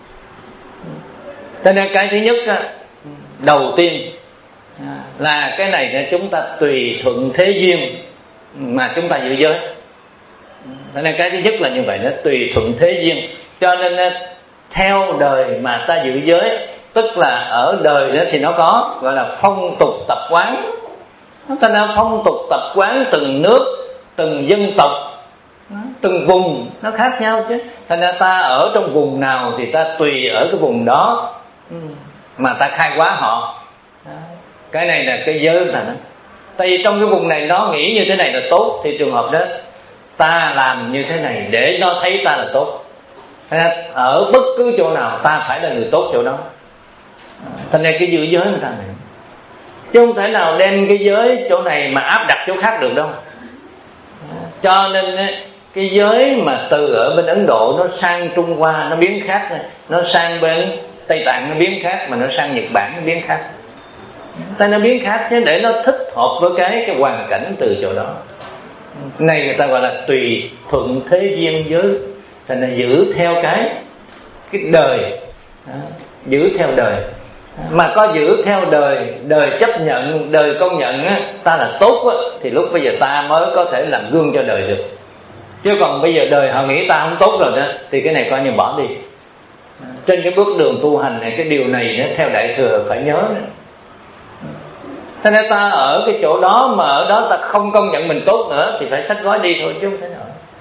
Cho nên cái thứ nhất đầu tiên là cái này là chúng ta tùy thuận thế duyên mà chúng ta giữ giới. Cho nên cái thứ nhất là như vậy, nó tùy thuận thế duyên. Cho nên theo đời mà ta giữ giới, tức là ở đời đó thì nó có gọi là phong tục tập quán. Cho nên phong tục tập quán từng nước, từng dân tộc, từng vùng nó khác nhau chứ. Thành ra ta ở trong vùng nào thì ta tùy ở cái vùng đó mà ta khai hóa họ. Cái này là cái giới là nó. Tại vì trong cái vùng này nó nghĩ như thế này là tốt, thì trường hợp đó ta làm như thế này để nó thấy ta là tốt. Thành ra ở bất cứ chỗ nào ta phải là người tốt chỗ đó. Thành ra cái giữ giới người ta này, chứ không thể nào đem cái giới chỗ này mà áp đặt chỗ khác được đâu. Cho nên cái giới mà từ ở bên Ấn Độ nó sang Trung Hoa nó biến khác, nó sang bên Tây Tạng nó biến khác, mà nó sang Nhật Bản nó biến khác. Ta nó biến khác chứ để nó thích hợp với cái cái hoàn cảnh từ chỗ đó. Này người ta gọi là tùy thuận thế duyên giới. Thành ra giữ theo cái cái đời, giữ theo đời. Mà có giữ theo đời, đời chấp nhận, đời công nhận á, ta là tốt á, thì lúc bây giờ ta mới có thể làm gương cho đời được. Chứ còn bây giờ đời họ nghĩ ta không tốt rồi đó, thì cái này coi như bỏ đi. Trên cái bước đường tu hành này, cái điều này nữa, theo đại thừa phải nhớ nữa. Thế nên ta ở cái chỗ đó mà ở đó ta không công nhận mình tốt nữa thì phải xách gói đi thôi chứ không thể nào.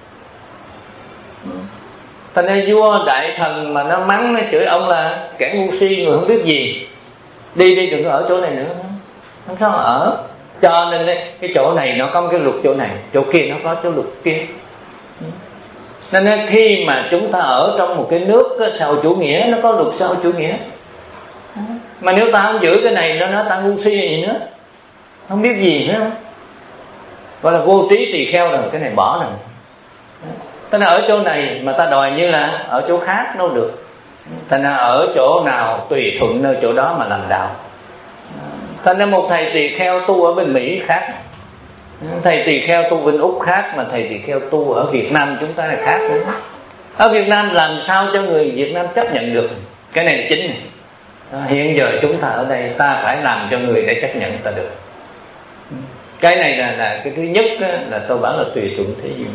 Thành ra vua đại thần mà nó mắng, nó chửi ông là kẻ ngu si, người không biết gì, đi đi đừng có ở chỗ này nữa, không sao ở. Cho nên cái chỗ này nó có cái luật chỗ này, chỗ kia nó có chỗ luật kia. Nên khi mà chúng ta ở trong một cái nước xã hội chủ nghĩa, nó có luật xã hội chủ nghĩa. Mà nếu ta không giữ cái này, nó nói ta ngu si gì nữa, không biết gì nữa, gọi là vô trí tỳ kheo rồi, cái này bỏ rồi. Thành ra ở chỗ này mà ta đòi như là ở chỗ khác đâu được. Thành ra ở chỗ nào tùy thuận nơi chỗ đó mà làm đạo. Thành ra một thầy tỳ kheo tu ở bên Mỹ khác, thầy tỳ kheo tu bên Úc khác, mà thầy tỳ kheo tu ở Việt Nam chúng ta là khác nữa. Ở Việt Nam làm sao cho người Việt Nam chấp nhận được? Cái này là chính này. Hiện giờ chúng ta ở đây ta phải làm cho người để chấp nhận ta được. Cái này là, là cái thứ nhất đó, là tôi bảo là tùy thuận thế duyên.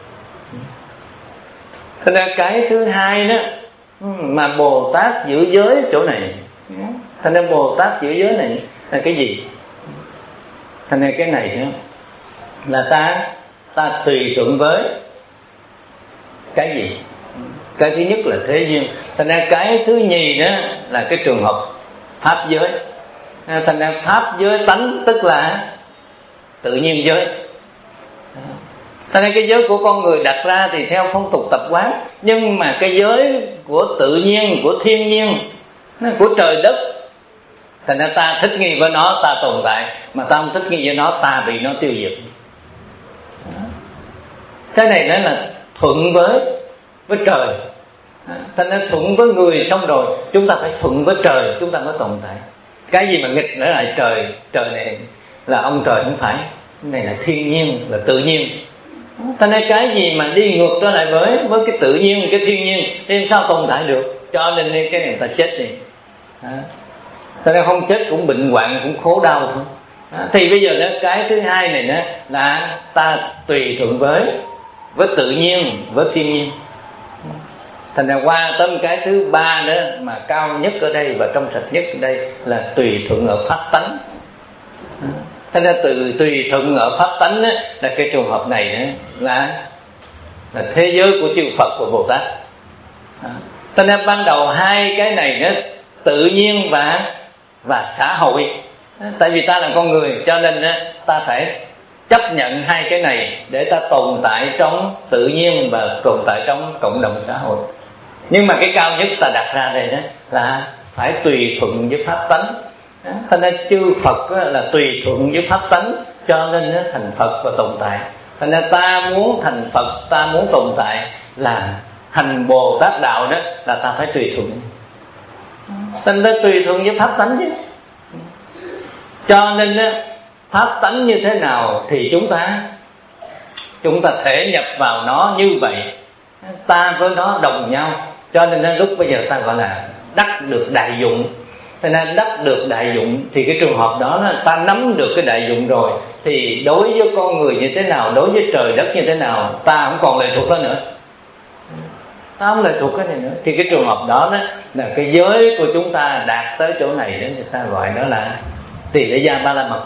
Thế nên cái thứ hai đó mà Bồ Tát giữ giới chỗ này. Thành ra Bồ Tát giữ giới này là cái gì? Thành ra cái này đó, là ta ta tùy thuận với cái gì? Cái thứ nhất là thế duyên. Thành ra cái thứ nhì đó là cái trường hợp pháp giới. Thành ra pháp giới tánh tức là tự nhiên giới. Thành ra cái giới của con người đặt ra thì theo phong tục tập quán, nhưng mà cái giới của tự nhiên, của thiên nhiên, của trời đất, thành ra ta thích nghi với nó ta tồn tại, mà ta không thích nghi với nó ta bị nó tiêu diệt. Cái này nó là thuận với với trời. Thành ra thuận với người xong rồi chúng ta phải thuận với trời chúng ta mới tồn tại. Cái gì mà nghịch nữa lại trời, trời này là ông trời không phải, cái này là thiên nhiên, là tự nhiên. Thành ra cái gì mà đi ngược trở lại với với cái tự nhiên, cái thiên nhiên thì làm sao tồn tại được? Cho nên cái này người ta chết đi. Thành ra không chết cũng bệnh hoạn, cũng khổ đau thôi. Thì bây giờ đó, cái thứ hai này đó là ta tùy thuận với với tự nhiên, với thiên nhiên. Thành ra qua tới cái thứ ba đó mà cao nhất ở đây và trong sạch nhất ở đây là tùy thuận ở pháp tánh. Thành ra từ tùy thuận ở pháp tánh đó, là cái trường hợp này đó, là là thế giới của chư Phật và Bồ Tát. Thành ra ban đầu hai cái này đó, tự nhiên và và xã hội. Tại vì ta là con người cho nên đó, ta phải chấp nhận hai cái này để ta tồn tại trong tự nhiên và tồn tại trong cộng đồng xã hội. Nhưng mà cái cao nhất ta đặt ra đây đó là phải tùy thuận với pháp tánh. Thành ra chư Phật là tùy thuận với pháp tánh cho nên nó thành Phật và tồn tại. Thành ra ta muốn thành Phật, ta muốn tồn tại là hành Bồ Tát đạo đó là ta phải tùy thuận. Thành ra tùy thuận với pháp tánh chứ. Cho nên pháp tánh như thế nào thì chúng ta chúng ta thể nhập vào nó như vậy, ta với nó đồng nhau. Cho nên lúc bây giờ ta gọi là đắc được đại dụng. Thế nên đắc được đại dụng thì cái trường hợp đó ta nắm được cái đại dụng rồi thì đối với con người như thế nào, đối với trời đất như thế nào, ta không còn lệ thuộc đó nữa. Ta không lệ thuộc cái này nữa. Thì cái trường hợp đó, đó là cái giới của chúng ta đạt tới chỗ này đó, người ta gọi đó là Tỳ Lễ Gia Ba La Mật,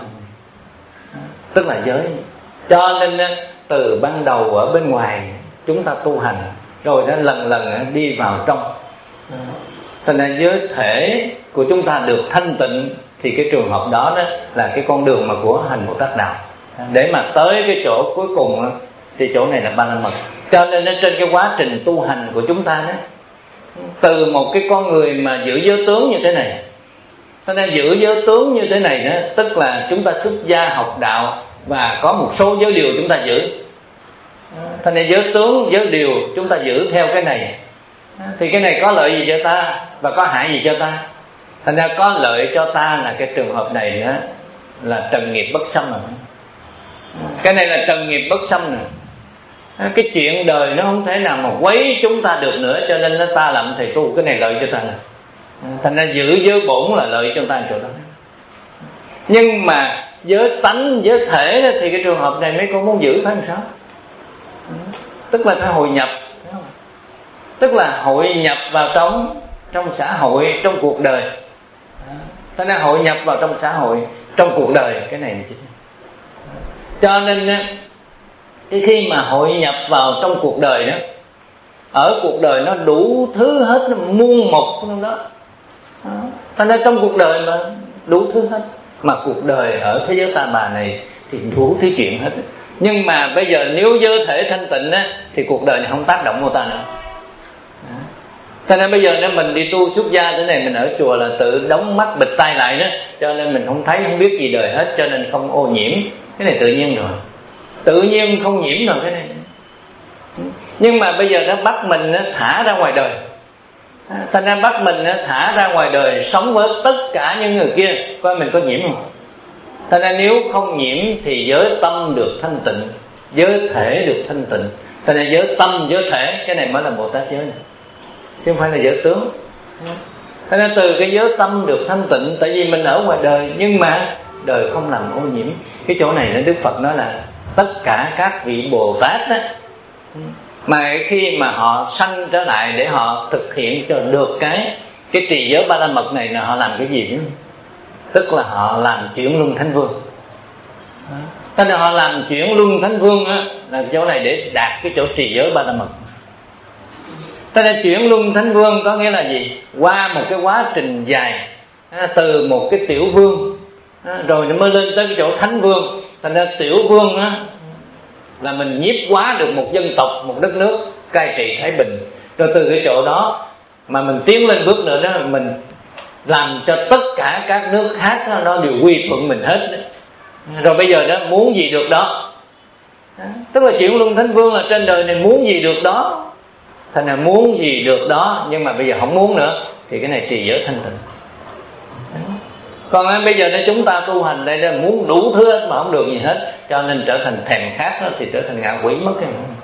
tức là giới. Cho nên từ ban đầu ở bên ngoài chúng ta tu hành rồi đó lần lần đi vào trong. Thành ra giới thể của chúng ta được thanh tịnh thì cái trường hợp đó, đó là cái con đường mà của hành Bồ Tát đạo. Để mà tới cái chỗ cuối cùng thì chỗ này là Ba La Mật. Cho nên trên cái quá trình tu hành của chúng ta đó, từ một cái con người mà giữ giới tướng như thế này, cho nên giữ giới tướng như thế này đó, tức là chúng ta xuất gia học đạo và có một số giới điều chúng ta giữ. Thành ra giới tướng, giới điều chúng ta giữ theo cái này thì cái này có lợi gì cho ta và có hại gì cho ta? Thành ra có lợi cho ta là cái trường hợp này đó, là trần nghiệp bất xâm rồi. Cái này là trần nghiệp bất xâm rồi. Cái chuyện đời nó không thể nào mà quấy chúng ta được nữa, cho nên nó ta làm thầy tu cái này lợi cho ta này. Thành ra giữ giới bổn là lợi cho ta chỗ đó. Nhưng mà giới tánh, giới thể đó, thì cái trường hợp này mấy con muốn giữ phải làm sao? Tức là phải hội nhập, tức là hội nhập vào trong trong xã hội, trong cuộc đời. Thế nên hội nhập vào trong xã hội, trong cuộc đời, cái này là chính. Cho nên cái khi mà hội nhập vào trong cuộc đời đó, ở cuộc đời nó đủ thứ hết, nó muôn một trong đó. Thế nên trong cuộc đời mà đủ thứ hết, mà cuộc đời ở thế giới ta bà này thì đủ thứ chuyện hết. Nhưng mà bây giờ nếu giới thể thanh tịnh á, thì cuộc đời này không tác động vô ta nữa. Cho nên bây giờ nếu mình đi tu xuất gia thế này, mình ở chùa là tự đóng mắt bịt tai lại đó, cho nên mình không thấy không biết gì đời hết, cho nên không ô nhiễm. Cái này tự nhiên rồi, tự nhiên không nhiễm rồi cái này. Nhưng mà bây giờ nó bắt mình nó thả ra ngoài đời, thành ra bắt mình nó thả ra ngoài đời sống với tất cả những người kia, coi mình có nhiễm không. Thành ra nếu không nhiễm thì giới tâm được thanh tịnh, giới thể được thanh tịnh. Thành ra giới tâm, giới thể, cái này mới là Bồ Tát giới này, chứ không phải là giới tướng. Thành ra từ cái giới tâm được thanh tịnh, tại vì mình ở ngoài đời nhưng mà đời không làm ô nhiễm. Cái chỗ này là Đức Phật nói là tất cả các vị Bồ Tát đó, mà khi mà họ sanh trở lại để họ thực hiện cho được cái cái trì giới Ba La Mật này là họ làm cái gì nữa? Tức là họ làm chuyển luân thánh vương. Thế nên họ làm chuyển luân thánh vương á, là chỗ này để đạt cái chỗ trì giới Ba La Mật. Cho nên chuyển luân thánh vương có nghĩa là gì? Qua một cái quá trình dài, từ một cái tiểu vương rồi mới lên tới cái chỗ thánh vương. Thành ra tiểu vương á, là mình nhiếp hóa được một dân tộc, một đất nước cai trị thái bình. Rồi từ cái chỗ đó mà mình tiến lên bước nữa đó, mình làm cho tất cả các nước khác đó, nó đều quy thuận mình hết. Rồi bây giờ đó muốn gì được đó. Tức là chuyển luân thánh vương là trên đời này muốn gì được đó. Thành là muốn gì được đó, nhưng mà bây giờ không muốn nữa thì cái này trì giới thanh tịnh. Còn bây giờ nếu chúng ta tu hành đây là muốn đủ thứ hết mà không được gì hết, cho nên trở thành thèm khát đó, thì trở thành ngạ quỷ mất cái nữa.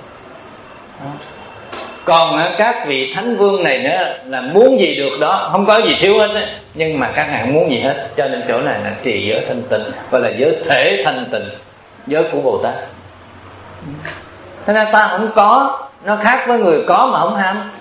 Còn các vị thánh vương này nữa là muốn gì được đó, không có gì thiếu hết ấy. Nhưng mà các ngài muốn gì hết, cho nên chỗ này là trì giới thanh tịnh, gọi là giới thể thanh tịnh, giới của Bồ Tát. Thế nên ta không có, nó khác với người có mà không ham.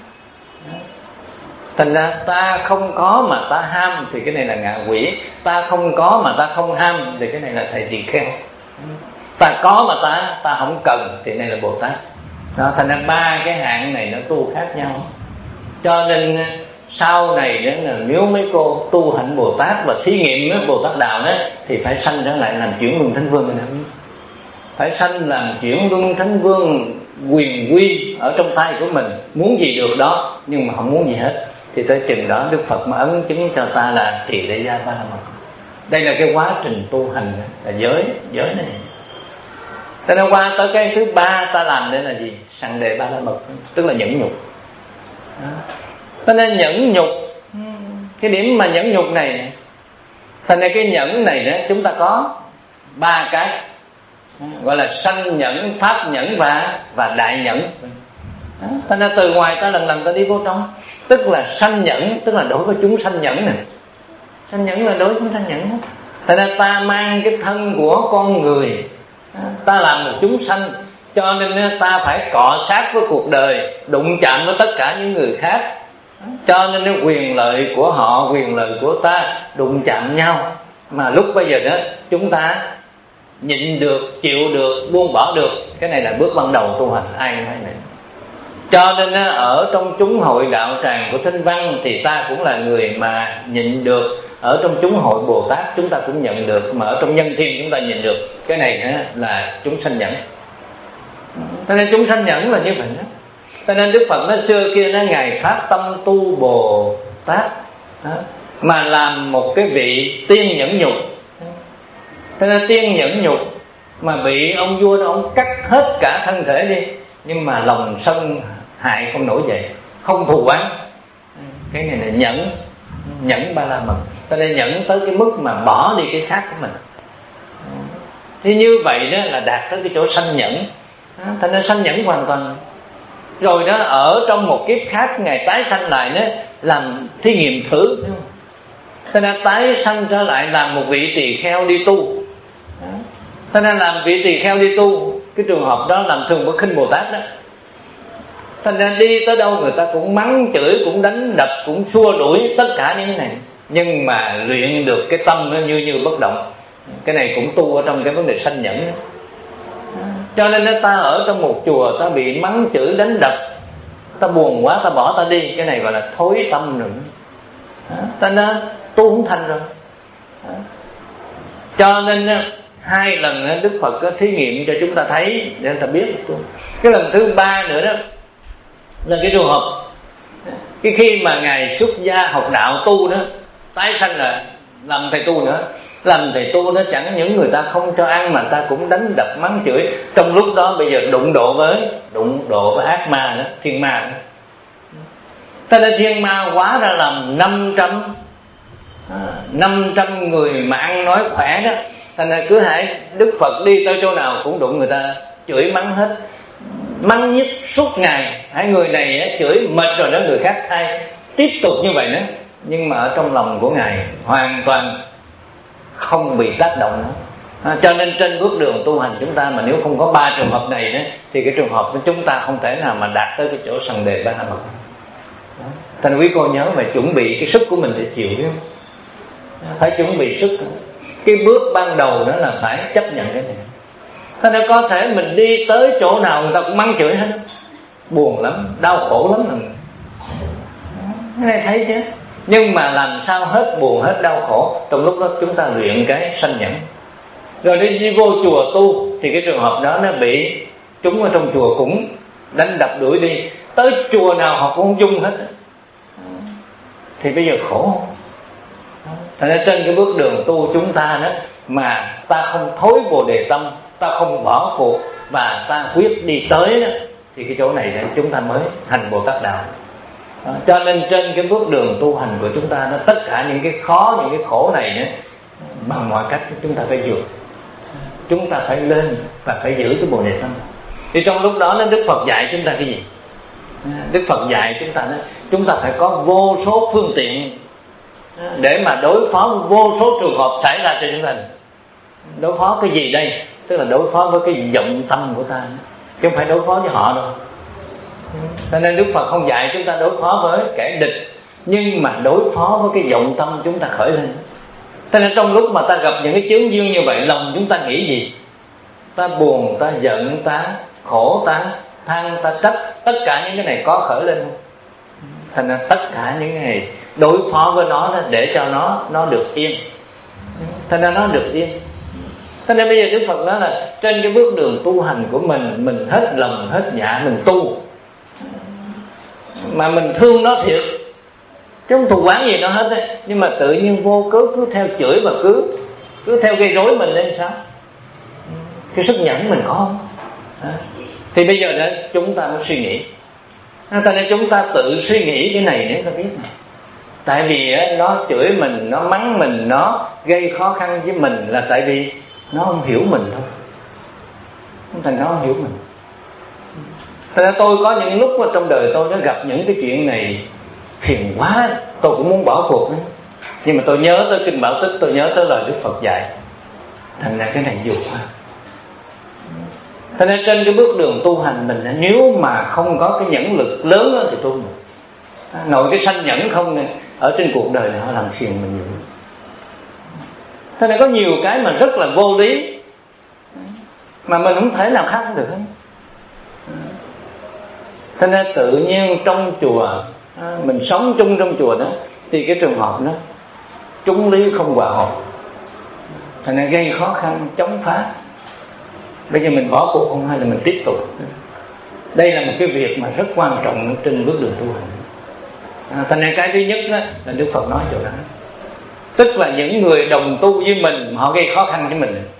Thành ra ta không có mà ta ham thì cái này là ngạ quỷ. Ta không có mà ta không ham thì cái này là thầy tỳ kheo. Ta có mà ta ta không cần thì này là Bồ Tát. Đó, thành ra ba cái hạng này nó tu khác nhau. Cho nên sau này đó là nếu mấy cô tu hạnh Bồ Tát và thí nghiệm đó, Bồ Tát đạo đó, thì phải sanh trở lại làm chuyển luân thánh vương này. Phải sanh làm chuyển luân thánh vương quyền quy ở trong tay của mình, muốn gì được đó nhưng mà không muốn gì hết. Thì tới chừng đó Đức Phật mới ấn chứng cho ta là Trì Đại Gia Ba La Mật. Đây là cái quá trình tu hành, là giới giới này. Thế nên qua tới cái thứ ba ta làm đây là gì? Sằng Đề Ba La Mật, tức là nhẫn nhục. Thế nên nhẫn nhục, cái điểm mà nhẫn nhục này, thành ra cái nhẫn này đó chúng ta có ba cái, gọi là sanh nhẫn, pháp nhẫn và và đại nhẫn. Thành ra từ ngoài ta lần lần ta đi vô trong, tức là sanh nhẫn, tức là đối với chúng sanh nhẫn này. Sanh nhẫn là đối với chúng sanh nhẫn. Thành ra ta mang cái thân của con người, ta làm một chúng sanh, cho nên ta phải cọ sát với cuộc đời, đụng chạm với tất cả những người khác. Cho nên quyền lợi của họ, quyền lợi của ta đụng chạm nhau. Mà lúc bây giờ đó chúng ta nhịn được, chịu được, buông bỏ được. Cái này là bước ban đầu tu hành, ai cũng thấy này. Cho nên ở trong chúng hội đạo tràng của Thanh Văn thì ta cũng là người mà nhịn được. Ở trong chúng hội Bồ Tát chúng ta cũng nhận được, mà ở trong nhân thiên chúng ta nhịn được. Cái này là chúng sanh nhẫn. Cho nên chúng sanh nhẫn là như vậy đó. Cho nên Đức Phật nói xưa kia nói Ngài phát tâm tu Bồ Tát đó, mà làm một cái vị tiên nhẫn nhục. Cho nên tiên nhẫn nhục mà bị ông vua đó ông cắt hết cả thân thể đi, nhưng mà lòng sân hại không nổi dậy, không thù oán. Cái này là nhẫn, nhẫn Ba La Mật. Cho nên nhẫn tới cái mức mà bỏ đi cái xác của mình. Thì như vậy đó là đạt tới cái chỗ sanh nhẫn. Thành ra sanh nhẫn hoàn toàn. Rồi đó ở trong một kiếp khác Ngài tái sanh lại đó, làm thí nghiệm thử. Thành ra tái sanh trở lại làm một vị tỳ kheo đi tu. Thành ra làm vị tỳ kheo đi tu, cái trường hợp đó làm thường với khinh Bồ Tát đó. Thành ra đi tới đâu người ta cũng mắng chửi, cũng đánh đập, cũng xua đuổi tất cả những cái này. Nhưng mà luyện được cái tâm nó như như bất động. Cái này cũng tu ở trong cái vấn đề sanh nhẫn đó. Cho nên ta ở trong một chùa, ta bị mắng chửi đánh đập, ta buồn quá ta bỏ ta đi. Cái này gọi là thối tâm rồi. Ta nó tu không thành rồi. Cho nên hai lần Đức Phật có thí nghiệm cho chúng ta thấy để ta biết. Cái lần thứ ba nữa đó là cái trường hợp cái khi mà Ngài xuất gia học đạo tu đó, tái sanh là làm thầy tu nữa. Làm thầy tu nó chẳng những người ta không cho ăn mà ta cũng đánh đập mắng chửi. Trong lúc đó bây giờ đụng độ với đụng độ với ác ma nữa, thiên ma nữa. Ta nên thiên ma hóa ra làm năm trăm năm trăm người mà ăn nói khỏe đó. Thành ra cứ hãy Đức Phật đi tới chỗ nào cũng đụng người ta chửi mắng hết, mắng nhất suốt ngày. Hai người này chửi mệt rồi đó, người khác thay tiếp tục như vậy nữa. Nhưng mà ở trong lòng của Ngài hoàn toàn không bị tác động nữa. À, cho nên trên bước đường tu hành chúng ta mà nếu không có ba trường hợp này đó, thì cái trường hợp của chúng ta không thể nào mà đạt tới cái chỗ sằng đề Ba La Mật. Thành quý cô nhớ phải chuẩn bị cái sức của mình để chịu, biết không? Phải chuẩn bị sức. Cái bước ban đầu đó là phải chấp nhận cái này. Thế nên có thể mình đi tới chỗ nào người ta cũng mắng chửi hết, buồn lắm, đau khổ lắm. Cái này thấy chứ. Nhưng mà làm sao hết buồn hết đau khổ, trong lúc đó chúng ta luyện cái sanh nhẫn. Rồi đi, đi vô chùa tu thì cái trường hợp đó nó bị chúng ở trong chùa cũng đánh đập đuổi đi, tới chùa nào họ cũng không dung hết, thì bây giờ khổ. Thành ra trên cái bước đường tu chúng ta đó, mà ta không thối bồ đề tâm, ta không bỏ cuộc và ta quyết đi tới đó, thì cái chỗ này chúng ta mới hành Bồ Tát đạo. Đó, cho nên trên cái bước đường tu hành của chúng ta, nó tất cả những cái khó, những cái khổ này đó, bằng mọi cách chúng ta phải vượt, chúng ta phải lên và phải giữ cái bồ đề tâm. Thì trong lúc đó Đức Phật dạy chúng ta cái gì? Đức Phật dạy chúng ta đó, chúng ta phải có vô số phương tiện để mà đối phó với vô số trường hợp xảy ra cho chúng ta. Đối phó cái gì đây? Tức là đối phó với cái vọng tâm của ta, chứ không phải đối phó với họ đâu. Cho nên Đức Phật không dạy chúng ta đối phó với kẻ địch, nhưng mà đối phó với cái vọng tâm chúng ta khởi lên. Cho nên trong lúc mà ta gặp những cái chướng duyên như vậy, lòng chúng ta nghĩ gì? Ta buồn, ta giận, ta khổ, ta than, ta trách, tất cả những cái này có khởi lên không? Thành ra tất cả những cái này đối phó với nó đó, để cho nó nó được yên. Thành ra nó được yên. Cho nên bây giờ Đức Phật nói là trên cái bước đường tu hành của mình, mình hết lòng hết dạ mình tu, mà mình thương nó thiệt, chứ không thù oán gì nó hết đấy. Nhưng mà tự nhiên vô cớ cứ theo chửi và cứ cứ theo gây rối mình lên sao? Cái sức nhẫn mình có không? À, thì bây giờ đó chúng ta mới suy nghĩ. Cho nên chúng ta tự suy nghĩ cái này để ta biết này. Tại vì nó chửi mình, nó mắng mình, nó gây khó khăn với mình là tại vì nó không hiểu mình thôi. Thành nó không hiểu mình. Thật ra tôi có những lúc trong đời tôi đã gặp những cái chuyện này phiền quá, tôi cũng muốn bỏ cuộc đấy. Nhưng mà tôi nhớ tới Kinh Bảo Tích, tôi nhớ tới lời Đức Phật dạy. Thành ra cái này vượt qua. Cho nên trên cái bước đường tu hành mình, nếu mà không có cái nhẫn lực lớn thì tu được. Nội cái sanh nhẫn không ở trên cuộc đời này họ làm phiền mình nhiều. Cho nên có nhiều cái mà rất là vô lý, mà mình không thể nào khác được hết. Cho nên tự nhiên trong chùa, mình sống chung trong chùa đó, thì cái trường hợp đó chúng lý không hòa hợp, thành ra gây khó khăn, chống phá. Bây giờ mình bỏ cuộc không hay là mình tiếp tục? Đây là một cái việc mà rất quan trọng trên bước đường tu hành. À, thành ra cái thứ nhất đó, là Đức Phật nói chỗ đó, tức là những người đồng tu với mình họ gây khó khăn với mình,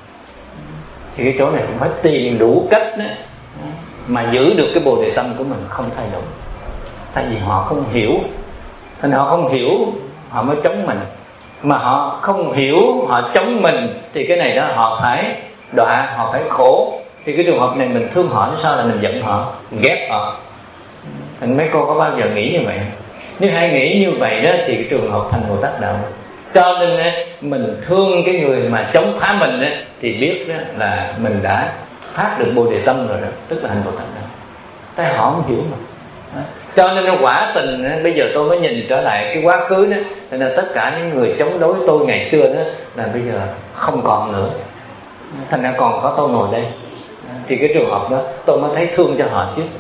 thì cái chỗ này cũng phải tìm đủ cách đó, mà giữ được cái bồ đề tâm của mình không thay đổi. Tại vì họ không hiểu, thành họ không hiểu họ mới chống mình, mà họ không hiểu họ chống mình thì cái này đó họ phải đọa, họ phải khổ. Thì cái trường hợp này mình thương họ, sao là mình giận họ, mình ghét họ. Thành mấy cô có bao giờ nghĩ như vậy? Nếu hay nghĩ như vậy đó thì cái trường hợp thành Bồ Tát đạo. Cho nên mình thương cái người mà chống phá mình thì biết là mình đã phát được bồ đề tâm rồi đó, tức là hành Bồ Tát đạo. Tại họ không hiểu mà. Cho nên quả tình bây giờ tôi mới nhìn trở lại cái quá khứ đó, nên là tất cả những người chống đối tôi ngày xưa đó là bây giờ không còn nữa. Thành ra còn có tôi ngồi đây, thì cái trường hợp đó tôi mới thấy thương cho họ chứ.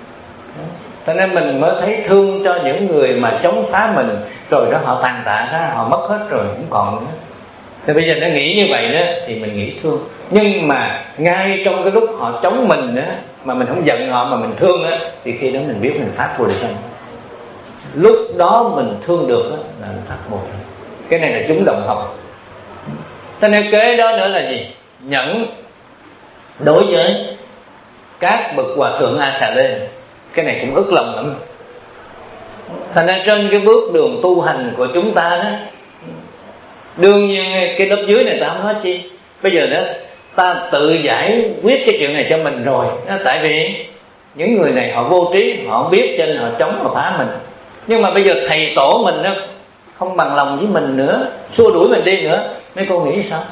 Cho nên mình mới thấy thương cho những người mà chống phá mình, rồi đó họ tàn tạ ra, họ mất hết rồi, không còn nữa. Thì bây giờ nó nghĩ như vậy đó thì mình nghĩ thương. Nhưng mà ngay trong cái lúc họ chống mình đó, mà mình không giận họ mà mình thương đó, thì khi đó mình biết mình phát bồ đề tâm. Lúc đó mình thương được đó, là mình phát bồ đề. Cái này là chúng đồng học. Cho nên kế đó nữa là gì? Nhẫn đối với các bậc hòa thượng A Xà Lê. Cái này cũng ức lòng lắm. Thành ra trên cái bước đường tu hành của chúng ta đó, đương nhiên cái lớp dưới này ta không nói chi. Bây giờ đó ta tự giải quyết cái chuyện này cho mình rồi đó, tại vì những người này họ vô trí, họ không biết cho nên họ chống và phá mình. Nhưng mà bây giờ thầy tổ mình đó không bằng lòng với mình nữa, xua đuổi mình đi nữa, mấy cô nghĩ sao?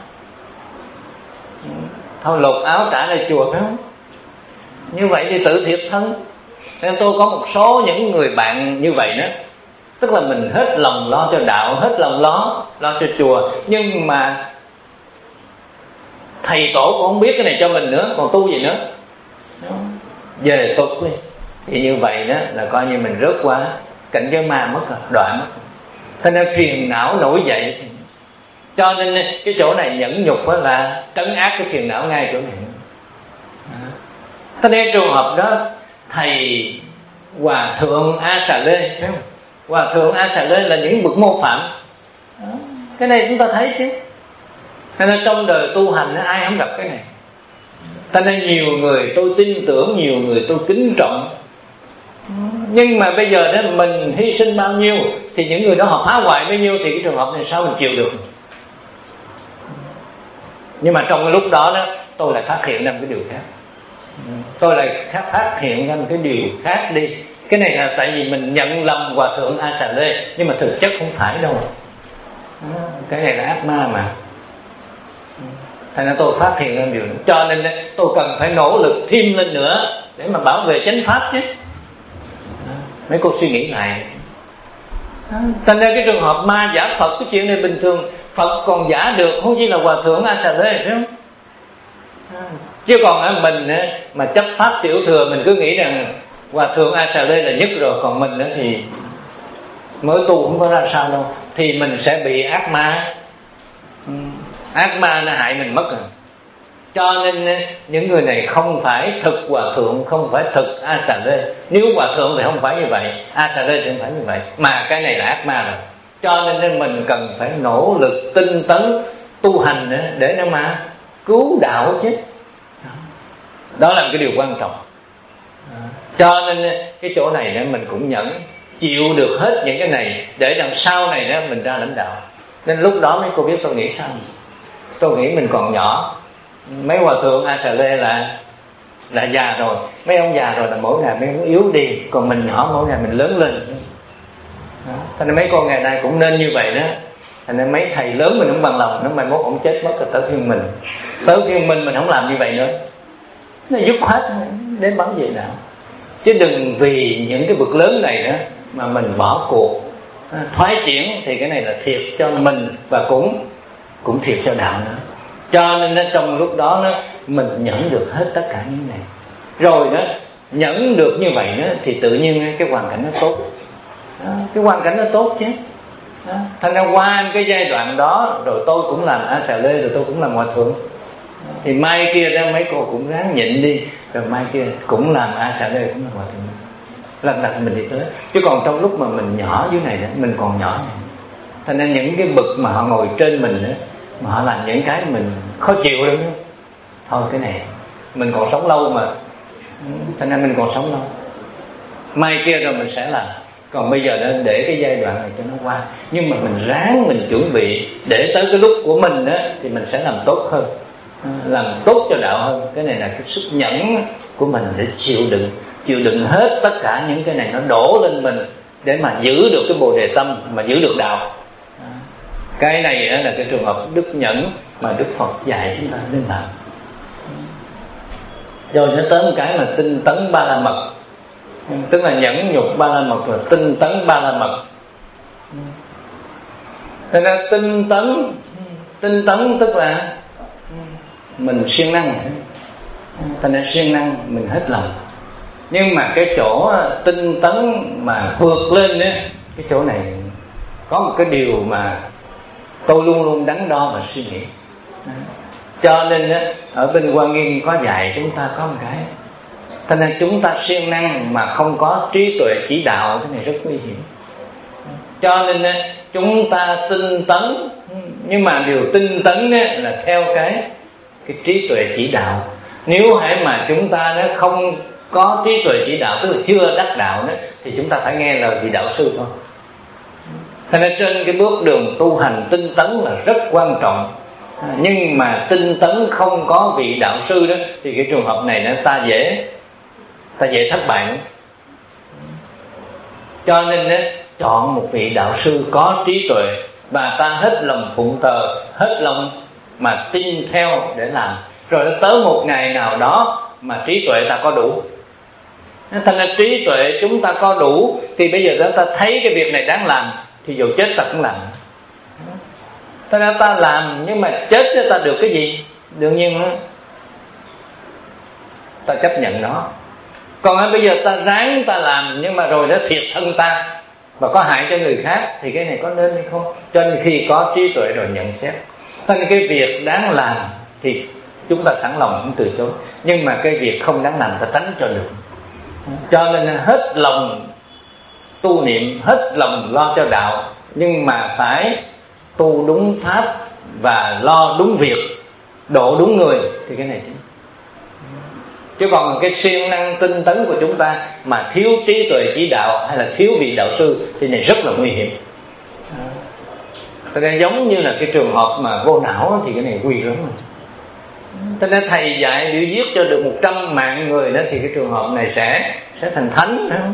Thôi lột áo trả lại chùa phải không? Như vậy thì tự thiệt thân. Nên tôi có một số những người bạn như vậy đó, tức là mình hết lòng lo cho đạo, hết lòng lo lo cho chùa, nhưng mà thầy tổ cũng không biết cái này cho mình nữa, còn tu gì nữa, về tục đi. Thì như vậy đó là coi như mình rớt qua cảnh giới ma mất rồi, đoạn mất rồi. Thế nên phiền não nổi dậy thì... Cho nên cái chỗ này nhẫn nhục là trấn áp cái phiền não ngay chỗ này. Thế nên trường hợp đó thầy Hòa thượng A Xà Lê, thấy không? Hòa thượng A Xà Lê là những bậc mô phạm. Cái này chúng ta thấy chứ. Thế nên trong đời tu hành ai không gặp cái này. Thế nên nhiều người tôi tin tưởng, nhiều người tôi kính trọng. Nhưng mà bây giờ đó mình hy sinh bao nhiêu thì những người đó họ phá hoại bấy nhiêu, thì cái trường hợp này sao mình chịu được. Nhưng mà trong cái lúc đó đó tôi lại phát hiện ra một cái điều khác. Tôi lại phát hiện ra một cái điều khác đi. Cái này là tại vì mình nhận lầm Hòa thượng A Xà Lê, nhưng mà thực chất không phải đâu. Cái này là ác ma mà. Thành ra tôi phát hiện ra điều đó. Cho nên tôi cần phải nỗ lực thêm lên nữa để mà bảo vệ chánh pháp chứ. Mấy cô suy nghĩ lại. Thành ra cái trường hợp ma giả Phật, cái chuyện này bình thường. Phật còn giả được, không chỉ là Hòa thượng A Xà Lê, phải không? Chứ còn mình mà chấp pháp tiểu thừa, mình cứ nghĩ rằng Hòa thượng A Xà Lê là nhất rồi, còn mình thì mới tu không có ra sao đâu, thì mình sẽ bị ác ma. Ác ma nó hại mình mất rồi. Cho nên những người này không phải thực Hòa thượng, không phải thực A Xà Lê. Nếu Hòa thượng thì không phải như vậy, A Xà Lê thì không phải như vậy, mà cái này là ác ma rồi. Cho nên mình cần phải nỗ lực tinh tấn tu hành để nó mà cứu đạo chứ. Đó là một cái điều quan trọng. Cho nên cái chỗ này mình cũng nhẫn chịu được hết những cái này để đằng sau này đó mình ra lãnh đạo. Nên lúc đó mấy cô biết tôi nghĩ sao? Tôi nghĩ mình còn nhỏ. Mấy Hòa thượng A Xà Lê là là già rồi, mấy ông già rồi là mỗi ngày mấy ông yếu đi, còn mình nhỏ mỗi ngày mình lớn lên. Thế nên mấy con ngày nay cũng nên như vậy đó. Thành nên mấy thầy lớn mình không bằng lòng, nó mai mốt ông chết mất rồi tới phiên mình. Tới phiên mình mình không làm như vậy nữa. Nó dứt khoát đến bảo vệ đạo. Chứ đừng vì những cái bậc lớn này đó mà mình bỏ cuộc thoái chuyển, thì cái này là thiệt cho mình và cũng cũng thiệt cho đạo nữa. Cho nên nó trong lúc đó nó mình nhẫn được hết tất cả những này. Rồi đó nhẫn được như vậy đó thì tự nhiên cái hoàn cảnh nó tốt. Đó, cái hoàn cảnh nó tốt chứ. Đó. Thành ra qua cái giai đoạn đó rồi tôi cũng làm A Xà Lê, rồi tôi cũng làm Hòa thượng. Thì mai kia ra mấy cô cũng ráng nhịn đi, rồi mai kia cũng làm A Xà Lê, cũng là Hòa thượng. Lần lần mình đi tới. Chứ còn trong lúc mà mình nhỏ dưới này đó, mình còn nhỏ này. Thành nên những cái bậc mà họ ngồi trên mình đó, mà họ làm những cái mình khó chịu lắm. Thôi cái này mình còn sống lâu mà, thành nên mình còn sống lâu. Mai kia rồi mình sẽ làm. Còn bây giờ đó để cái giai đoạn này cho nó qua. Nhưng mà mình ráng mình chuẩn bị để tới cái lúc của mình đó, thì mình sẽ làm tốt hơn, làm tốt cho đạo hơn. Cái này là cái sức nhẫn của mình để chịu đựng, chịu đựng hết tất cả những cái này nó đổ lên mình, để mà giữ được cái bồ đề tâm, mà giữ được đạo. Cái này là cái trường hợp đức nhẫn mà Đức Phật dạy chúng ta nên làm. Rồi nó tới một cái là tinh tấn ba la mật, tức là nhẫn nhục ba la mật, rồi tinh tấn ba la mật. Thế nên tinh tấn, tinh tấn tức là mình siêng năng. Thành ra siêng năng mình hết lòng. Nhưng mà cái chỗ tinh tấn mà vượt lên á, cái chỗ này có một cái điều mà tôi luôn luôn đắn đo và suy nghĩ. Cho nên á, ở bên Hoa Nghiêm có dạy chúng ta có một cái. Thế nên chúng ta siêng năng mà không có trí tuệ chỉ đạo, cái này rất nguy hiểm. Cho nên á, chúng ta tinh tấn, nhưng mà điều tinh tấn á, là theo cái cái trí tuệ chỉ đạo. Nếu hãy mà chúng ta nó không có trí tuệ chỉ đạo, tức là chưa đắc đạo đó, thì chúng ta phải nghe lời vị đạo sư thôi. Thế nên trên cái bước đường tu hành tinh tấn là rất quan trọng. Nhưng mà tinh tấn không có vị đạo sư đó, thì cái trường hợp này nó ta dễ ta dễ thất bại. Cho nên đó, chọn một vị đạo sư có trí tuệ và ta hết lòng phụng thờ, hết lòng mà tin theo để làm. Rồi nó tới một ngày nào đó mà trí tuệ ta có đủ. Thành ra trí tuệ chúng ta có đủ, thì bây giờ ta thấy cái việc này đáng làm, thì dù chết ta cũng làm. Thành ra ta làm, nhưng mà chết ta được cái gì? Đương nhiên đó, ta chấp nhận nó. Còn bây giờ ta ráng ta làm, nhưng mà rồi nó thiệt thân ta, và có hại cho người khác thì cái này có nên hay không? Cho nên khi có trí tuệ rồi nhận xét. Cho nên cái việc đáng làm thì chúng ta sẵn lòng cũng từ chối, nhưng mà cái việc không đáng làm ta tránh cho được. Cho nên hết lòng tu niệm, hết lòng lo cho đạo, nhưng mà phải tu đúng pháp và lo đúng việc, độ đúng người, thì cái này chính. Chứ còn cái siêng năng tinh tấn của chúng ta mà thiếu trí tuệ chỉ đạo hay là thiếu vị đạo sư thì này rất là nguy hiểm. Cho nên giống như là cái trường hợp mà vô não thì cái này nguy lắm. Cho nên thầy dạy biểu giết cho được một trăm mạng người đó thì cái trường hợp này sẽ sẽ thành thánh đó.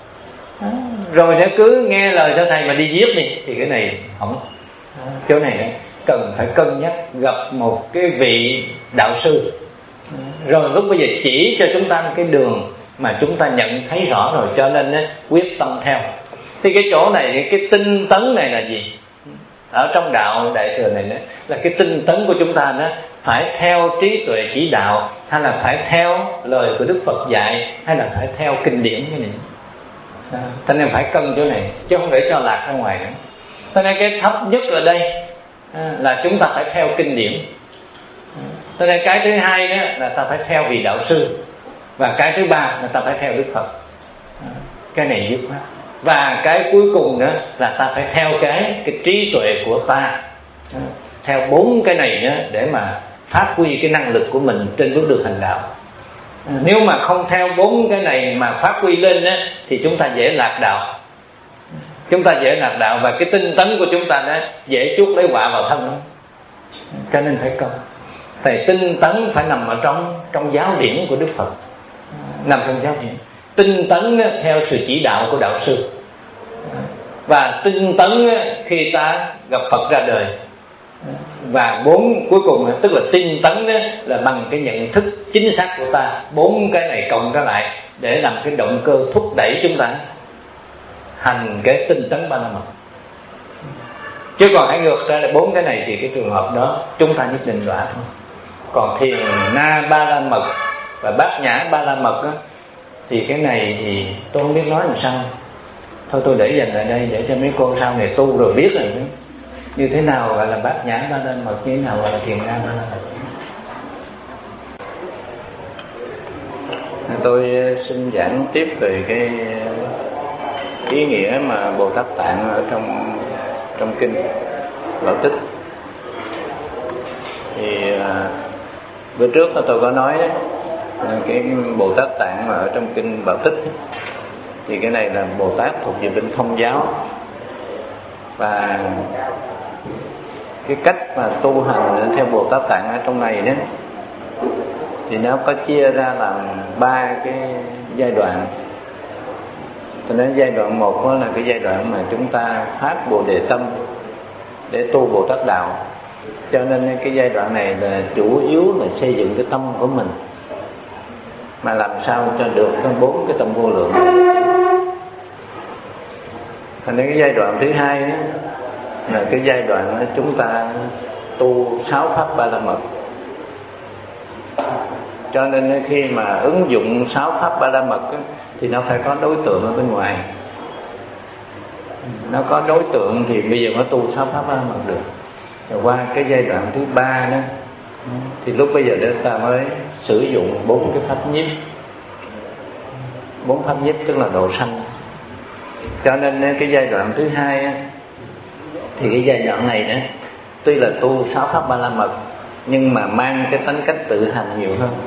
Rồi nếu cứ nghe lời cho thầy mà đi giết đi thì cái này không. Chỗ này cần phải cân nhắc gặp một cái vị đạo sư, rồi lúc bây giờ chỉ cho chúng ta cái đường mà chúng ta nhận thấy rõ rồi, cho nên quyết tâm theo. Thì cái chỗ này, cái tinh tấn này là gì? Ở trong đạo Đại Thừa này đó, là cái tinh tấn của chúng ta đó phải theo trí tuệ chỉ đạo, hay là phải theo lời của Đức Phật dạy, hay là phải theo kinh điển cái này. À, cho nên phải cân chỗ này, chứ không để cho lạc ra ngoài nữa. Cho nên cái thấp nhất ở đây à, là chúng ta phải theo kinh điển. Cho nên cái thứ hai đó là ta phải theo vị đạo sư, và cái thứ ba là ta phải theo Đức Phật. À, cái này dứt khoát. Và cái cuối cùng nữa là ta phải theo cái cái trí tuệ của ta. À, theo bốn cái này nữa để mà phát huy cái năng lực của mình trên bước đường hành đạo. À, nếu mà không theo bốn cái này mà phát huy lên á, thì chúng ta dễ lạc đạo. Chúng ta dễ lạc đạo và cái tinh tấn của chúng ta đó dễ chuốc lấy họa vào thân đó. Cho nên phải cân. Thầy tinh tấn phải nằm ở trong trong giáo điển của Đức Phật, nằm trong giáo điển. Tinh tấn theo sự chỉ đạo của đạo sư, và tinh tấn khi ta gặp Phật ra đời. Và bốn cuối cùng tức là tinh tấn là bằng cái nhận thức chính xác của ta. Bốn cái này cộng ra lại để làm cái động cơ thúc đẩy chúng ta hành cái tinh tấn ba la mật. Chứ còn hãy ngược ra là bốn cái này thì cái trường hợp đó chúng ta nhất định đọa thôi. Còn thiền na ba la mật và bát nhã ba la mật đó, thì cái này thì tôi không biết nói làm sao. Thôi tôi để dành lại đây để cho mấy cô sau này tu rồi biết rồi. Như thế nào gọi là bát nhã ba la mật, như thế nào gọi là thiền na ba la mật. Tôi xin giảng tiếp về cái ý nghĩa mà Bồ Tát Tạng ở trong trong kinh Bảo Tích. Thì à, bữa trước tôi có nói đó, cái Bồ Tát Tạng mà ở trong kinh Bảo Tích thì cái này là Bồ Tát thuộc về bên Thông giáo, và cái cách mà tu hành theo Bồ Tát Tạng ở trong này đó thì nó có chia ra làm ba cái giai đoạn. Cho nên giai đoạn một đó là cái giai đoạn mà chúng ta phát Bồ Đề tâm để tu Bồ Tát đạo. Cho nên cái giai đoạn này là chủ yếu là xây dựng cái tâm của mình, mà làm sao cho được cái bốn cái tâm vô lượng. Cho nên cái giai đoạn thứ hai đó là cái giai đoạn chúng ta tu sáu pháp ba la mật. Cho nên khi mà ứng dụng sáu pháp ba la mật đó, thì nó phải có đối tượng ở bên ngoài. Nó có đối tượng thì bây giờ nó tu sáu pháp ba la mật được. Rồi qua cái giai đoạn thứ ba đó thì lúc bây giờ chúng ta mới sử dụng bốn cái pháp nhiếp. Bốn pháp nhiếp tức là độ sanh. Cho nên cái giai đoạn thứ hai á, thì cái giai đoạn này nữa tuy là tu sáu pháp ba la mật nhưng mà mang cái tính cách tự hành nhiều hơn.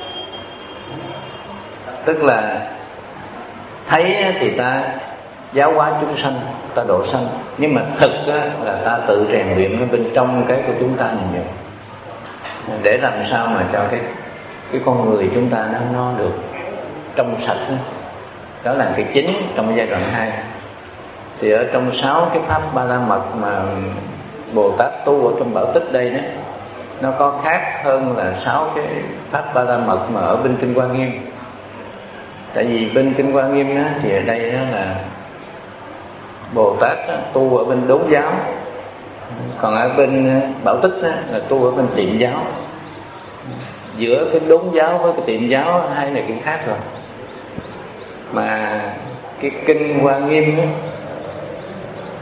Tức là thấy thì ta giáo hóa chúng sanh, ta độ sanh, nhưng mà thực là ta tự rèn luyện ở bên trong cái của chúng ta nhiều, để làm sao mà cho cái cái con người chúng ta nó nó được trong sạch. Đó, đó là cái chính trong giai đoạn hai. Thì ở trong sáu cái pháp ba la mật mà Bồ Tát tu ở trong Bảo Tích đây đó, nó có khác hơn là sáu cái pháp ba la mật mà ở bên kinh Hoa Nghiêm. Tại vì bên kinh Hoa Nghiêm đó, thì ở đây đó là Bồ Tát đó, tu ở bên đốn giáo, còn ở bên Bảo Tích đó, là tu ở bên tiệm giáo. Giữa cái đốn giáo với cái tiệm giáo hai này cũng khác rồi. Mà cái kinh Hoa Nghiêm đó,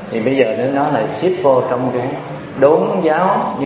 Thì bây giờ nó lại xếp vô trong cái đốn giáo